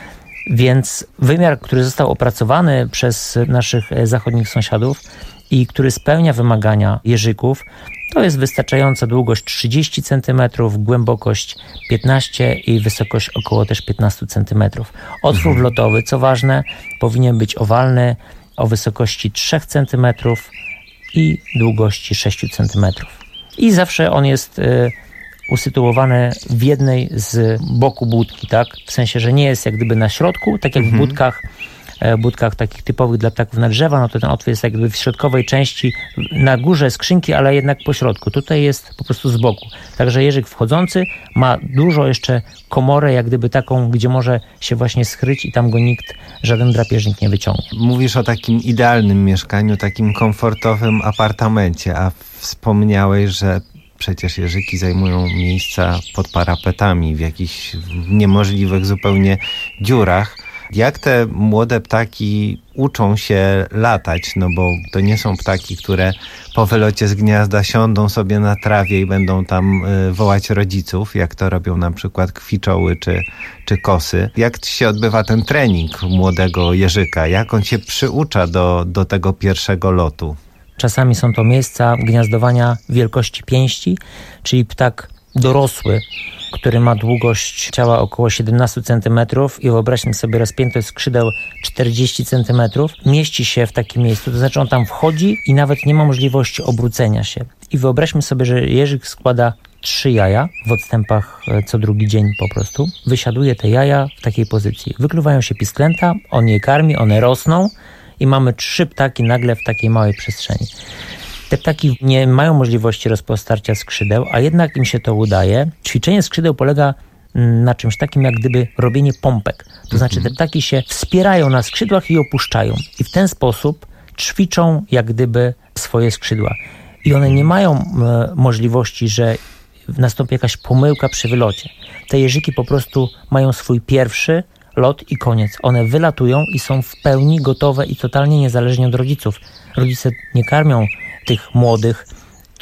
Więc wymiar, który został opracowany przez naszych zachodnich sąsiadów i który spełnia wymagania jeżyków, to jest wystarczająca długość trzydzieści centymetrów, głębokość piętnaście i wysokość około też piętnaście centymetrów. Otwór wlotowy, co ważne, powinien być owalny o wysokości trzy centymetry i długości sześć centymetrów. I zawsze on jest y, usytuowany w jednej z boku budki, tak? W sensie, że nie jest jak gdyby na środku, tak jak mhm. w budkach, e, budkach takich typowych dla ptaków na drzewa, no to ten otwór jest jak gdyby w środkowej części, na górze skrzynki, ale jednak po środku. Tutaj jest po prostu z boku. Także jeżyk wchodzący ma dużo jeszcze komorę, jak gdyby taką, gdzie może się właśnie schryć i tam go nikt, żaden drapieżnik nie wyciągnie. Mówisz o takim idealnym mieszkaniu, takim komfortowym apartamencie, a wspomniałeś, że przecież jeżyki zajmują miejsca pod parapetami, w jakichś niemożliwych zupełnie dziurach. Jak te młode ptaki uczą się latać? No bo to nie są ptaki, które po wylocie z gniazda siądą sobie na trawie i będą tam y, wołać rodziców, jak to robią na przykład kwiczoły czy, czy kosy. Jak się odbywa ten trening młodego jeżyka? Jak on się przyucza do, do tego pierwszego lotu? Czasami są to miejsca gniazdowania wielkości pięści, czyli ptak dorosły, który ma długość ciała około siedemnaście centymetrów i wyobraźmy sobie rozpiętość skrzydeł czterdzieści centymetrów, mieści się w takim miejscu, to znaczy on tam wchodzi i nawet nie ma możliwości obrócenia się. I wyobraźmy sobie, że jeżyk składa trzy jaja w odstępach co drugi dzień po prostu, wysiaduje te jaja w takiej pozycji. Wykluwają się pisklęta, on je karmi, one rosną, i mamy trzy ptaki nagle w takiej małej przestrzeni. Te ptaki nie mają możliwości rozpostarcia skrzydeł, a jednak im się to udaje. Ćwiczenie skrzydeł polega na czymś takim jak gdyby robienie pompek. To znaczy te ptaki się wspierają na skrzydłach i opuszczają. I w ten sposób ćwiczą jak gdyby swoje skrzydła. I one nie mają e, możliwości, że nastąpi jakaś pomyłka przy wylocie. Te jeżyki po prostu mają swój pierwszy lot i koniec. One wylatują i są w pełni gotowe i totalnie niezależnie od rodziców. Rodzice nie karmią tych młodych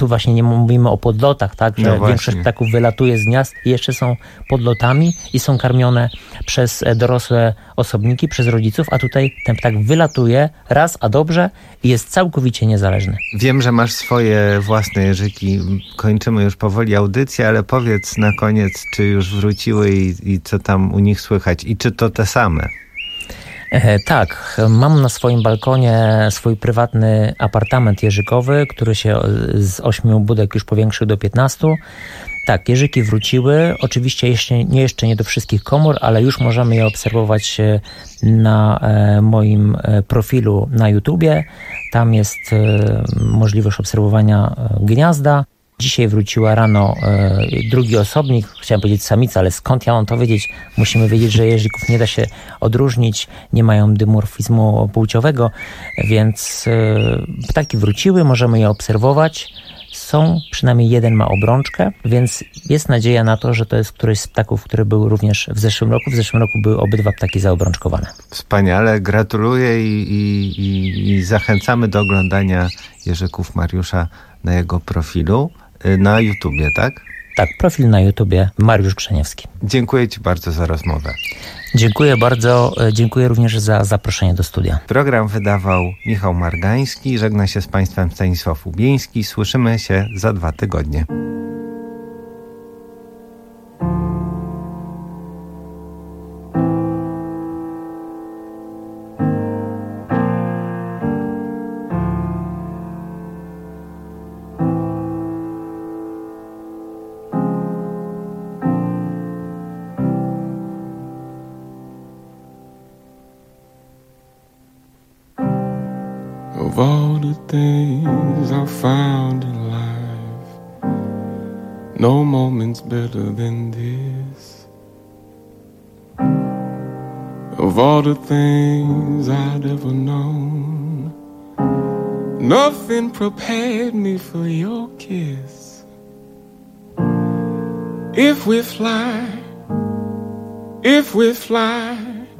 tu właśnie nie mówimy o podlotach, tak, że no większość ptaków wylatuje z gniazd i jeszcze są podlotami i są karmione przez dorosłe osobniki, przez rodziców, a tutaj ten ptak wylatuje raz, a dobrze i jest całkowicie niezależny. Wiem, że masz swoje własne jeżyki. Kończymy już powoli audycję, ale powiedz na koniec, czy już wróciły i, i co tam u nich słychać i czy to te same? E, tak, mam na swoim balkonie swój prywatny apartament jeżykowy, który się z ośmiu budek już powiększył do piętnastu. Tak, jeżyki wróciły, oczywiście jeszcze nie, jeszcze nie do wszystkich komór, ale już możemy je obserwować na e, moim profilu na YouTubie. Tam jest e, możliwość obserwowania gniazda. Dzisiaj wróciła rano e, drugi osobnik, chciałem powiedzieć samica, ale skąd ja mam to wiedzieć? Musimy wiedzieć, że jeżyków nie da się odróżnić, nie mają dymorfizmu płciowego, więc e, ptaki wróciły, możemy je obserwować. Są, przynajmniej jeden ma obrączkę, więc jest nadzieja na to, że to jest któryś z ptaków, który był również w zeszłym roku. W zeszłym roku były obydwa ptaki zaobrączkowane. Wspaniale, gratuluję i, i, i, i zachęcamy do oglądania jeżyków Mariusza na jego profilu na YouTubie, tak? Tak, profil na YouTubie Mariusz Krzeniewski. Dziękuję Ci bardzo za rozmowę. Dziękuję bardzo, dziękuję również za zaproszenie do studia. Program wydawał Michał Margański, żegna się z Państwem Stanisław Ubieński. Słyszymy się za dwa tygodnie. Of all the things I found in life, no moment's better than this. Of all the things I'd ever known, nothing prepared me for your kiss. If we fly, if we fly,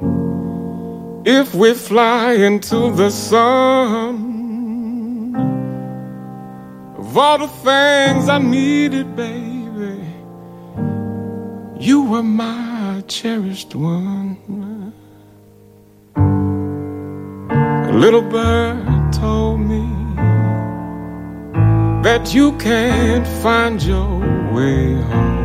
if we fly into the sun, of all the things I needed, baby, you were my cherished one. A little bird told me that you can't find your way home.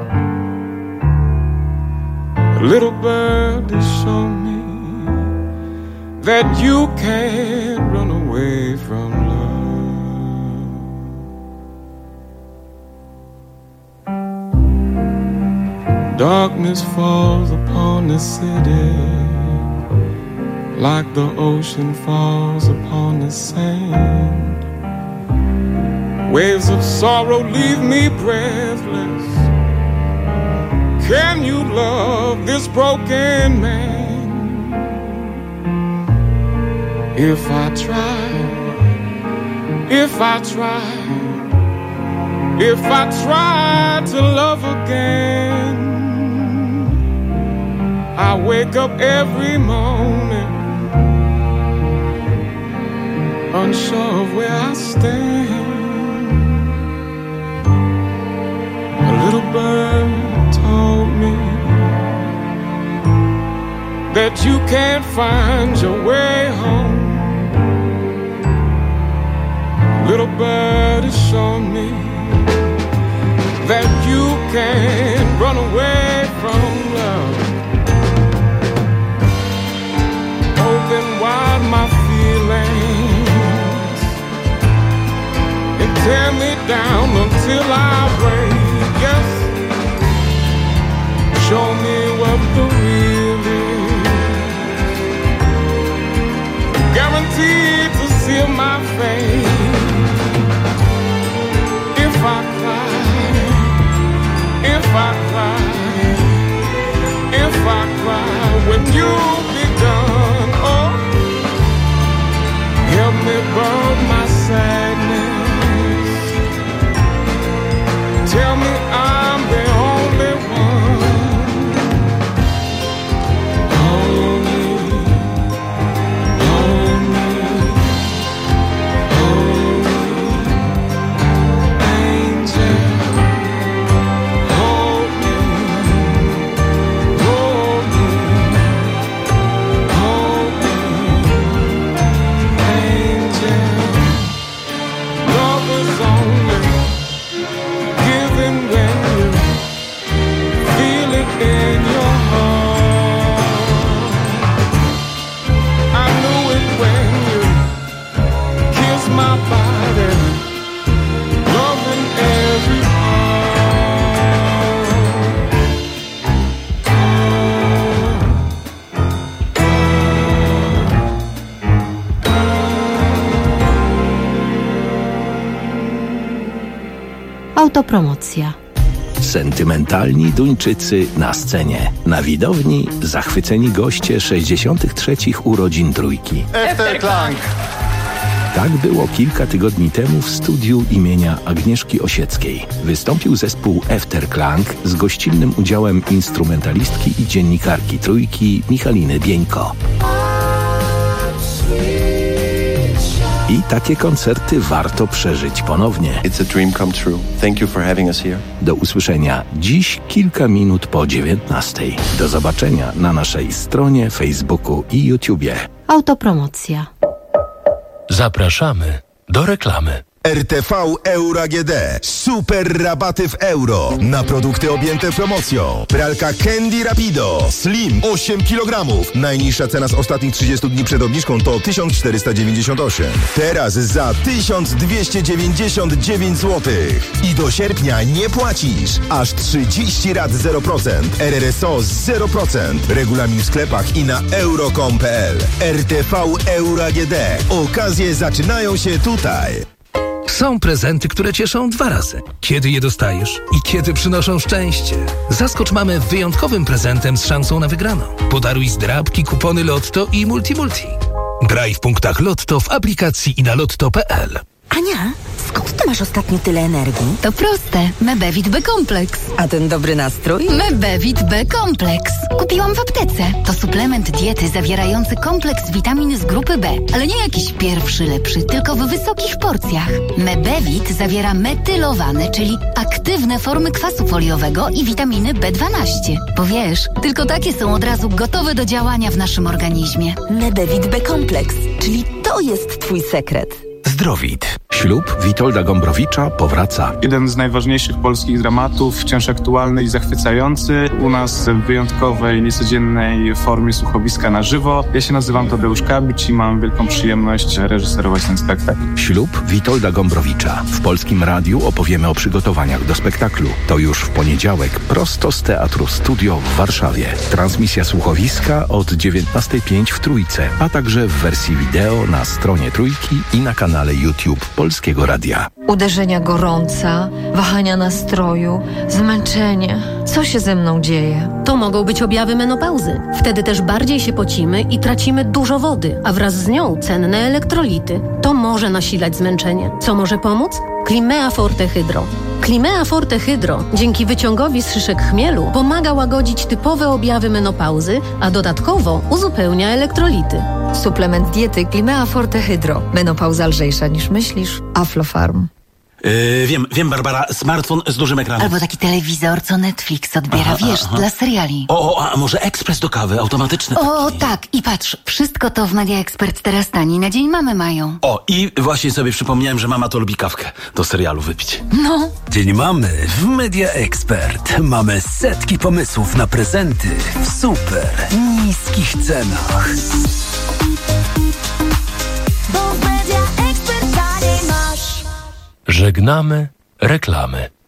A little bird has shown me that you can't run away from love. Darkness falls upon the city like the ocean falls upon the sand. Waves of sorrow leave me breathless. Can you love this broken man? If I try, if I try, if I try to love again, I wake up every morning unsure of where I stand. A little bird told me that you can't find your way home. Little bird has shown me that you can't run away from love. Open wide my feelings and tear me down until I break. Yes, show me what the real is. Guaranteed to seal my fate. If I cry, if I cry, if I cry when you be gone, oh, help me burn my sadness. Tell me I'm the only one. Hold me, hold me, hold me. Autopromocja. Sentymentalni Duńczycy na scenie. Na widowni zachwyceni goście sześćdziesiątych trzecich urodzin Trójki. Efterklang! Tak było kilka tygodni temu w studiu imienia Agnieszki Osieckiej. Wystąpił zespół Efterklang z gościnnym udziałem instrumentalistki i dziennikarki Trójki Michaliny Bieńko. I takie koncerty warto przeżyć ponownie. It's a dream come true. Thank you for having us here. Do usłyszenia dziś kilka minut po dziewiętnastej. Do zobaczenia na naszej stronie, Facebooku i YouTubie. Autopromocja. Zapraszamy do reklamy. R T V Euro A G D. Super rabaty w euro na produkty objęte promocją. Pralka Candy Rapido Slim osiem kilogramów. Najniższa cena z ostatnich trzydziestu dni przed obniżką to tysiąc czterysta dziewięćdziesiąt osiem. Teraz za tysiąc dwieście dziewięćdziesiąt dziewięć złotych. I do sierpnia nie płacisz. Aż trzydzieści rat zero procent. R R S O zero procent. Regulamin w sklepach i na euro kropka com kropka p l. R T V Euro A G D. Okazje zaczynają się tutaj. Są prezenty, które cieszą dwa razy. Kiedy je dostajesz i kiedy przynoszą szczęście. Zaskocz mamę wyjątkowym prezentem z szansą na wygraną. Podaruj zdrabki, kupony Lotto i Multimulti. Graj w punktach Lotto w aplikacji i na lotto kropka p l. Ania, skąd ty masz ostatnio tyle energii? To proste. Mebevit B-Kompleks. A ten dobry nastrój? Mebevit B-Kompleks. Kupiłam w aptece. To suplement diety zawierający kompleks witamin z grupy B. Ale nie jakiś pierwszy lepszy, tylko w wysokich porcjach. Mebevit zawiera metylowane, czyli aktywne formy kwasu foliowego i witaminy B dwanaście. Bo wiesz, tylko takie są od razu gotowe do działania w naszym organizmie. Mebevit B-Kompleks, czyli to jest twój sekret. Zdrowit. Ślub Witolda Gombrowicza powraca. Jeden z najważniejszych polskich dramatów, wciąż aktualny i zachwycający. U nas w wyjątkowej, niecodziennej formie słuchowiska na żywo. Ja się nazywam Tadeusz Kabić i mam wielką przyjemność reżyserować ten spektakl. Ślub Witolda Gombrowicza. W Polskim Radiu opowiemy o przygotowaniach do spektaklu. To już w poniedziałek prosto z Teatru Studio w Warszawie. Transmisja słuchowiska od dziewiętnastej pięć w Trójce, a także w wersji wideo na stronie Trójki i na kanale YouTube Polskiego Radia. Uderzenia gorąca, wahania nastroju, zmęczenie. Co się ze mną dzieje? To mogą być objawy menopauzy. Wtedy też bardziej się pocimy i tracimy dużo wody, a wraz z nią cenne elektrolity. To może nasilać zmęczenie. Co może pomóc? Climea Forte Hydro. Climea Forte Hydro dzięki wyciągowi z szyszek chmielu pomaga łagodzić typowe objawy menopauzy, a dodatkowo uzupełnia elektrolity. Suplement diety Climea Forte Hydro. Menopauza lżejsza niż myślisz. Aflofarm. Yy, wiem, wiem, Barbara, smartfon z dużym ekranem. Albo taki telewizor, co Netflix odbiera, aha, wiesz, aha. dla seriali. O, o, a może ekspres do kawy, automatyczny? O, taki. tak, i patrz, wszystko to w Media Expert teraz tani na Dzień Mamy mają. O, i właśnie sobie przypomniałem, że mama to lubi kawkę do serialu wypić. No. Dzień Mamy w Media Expert. Mamy setki pomysłów na prezenty w super niskich cenach. Żegnamy reklamy.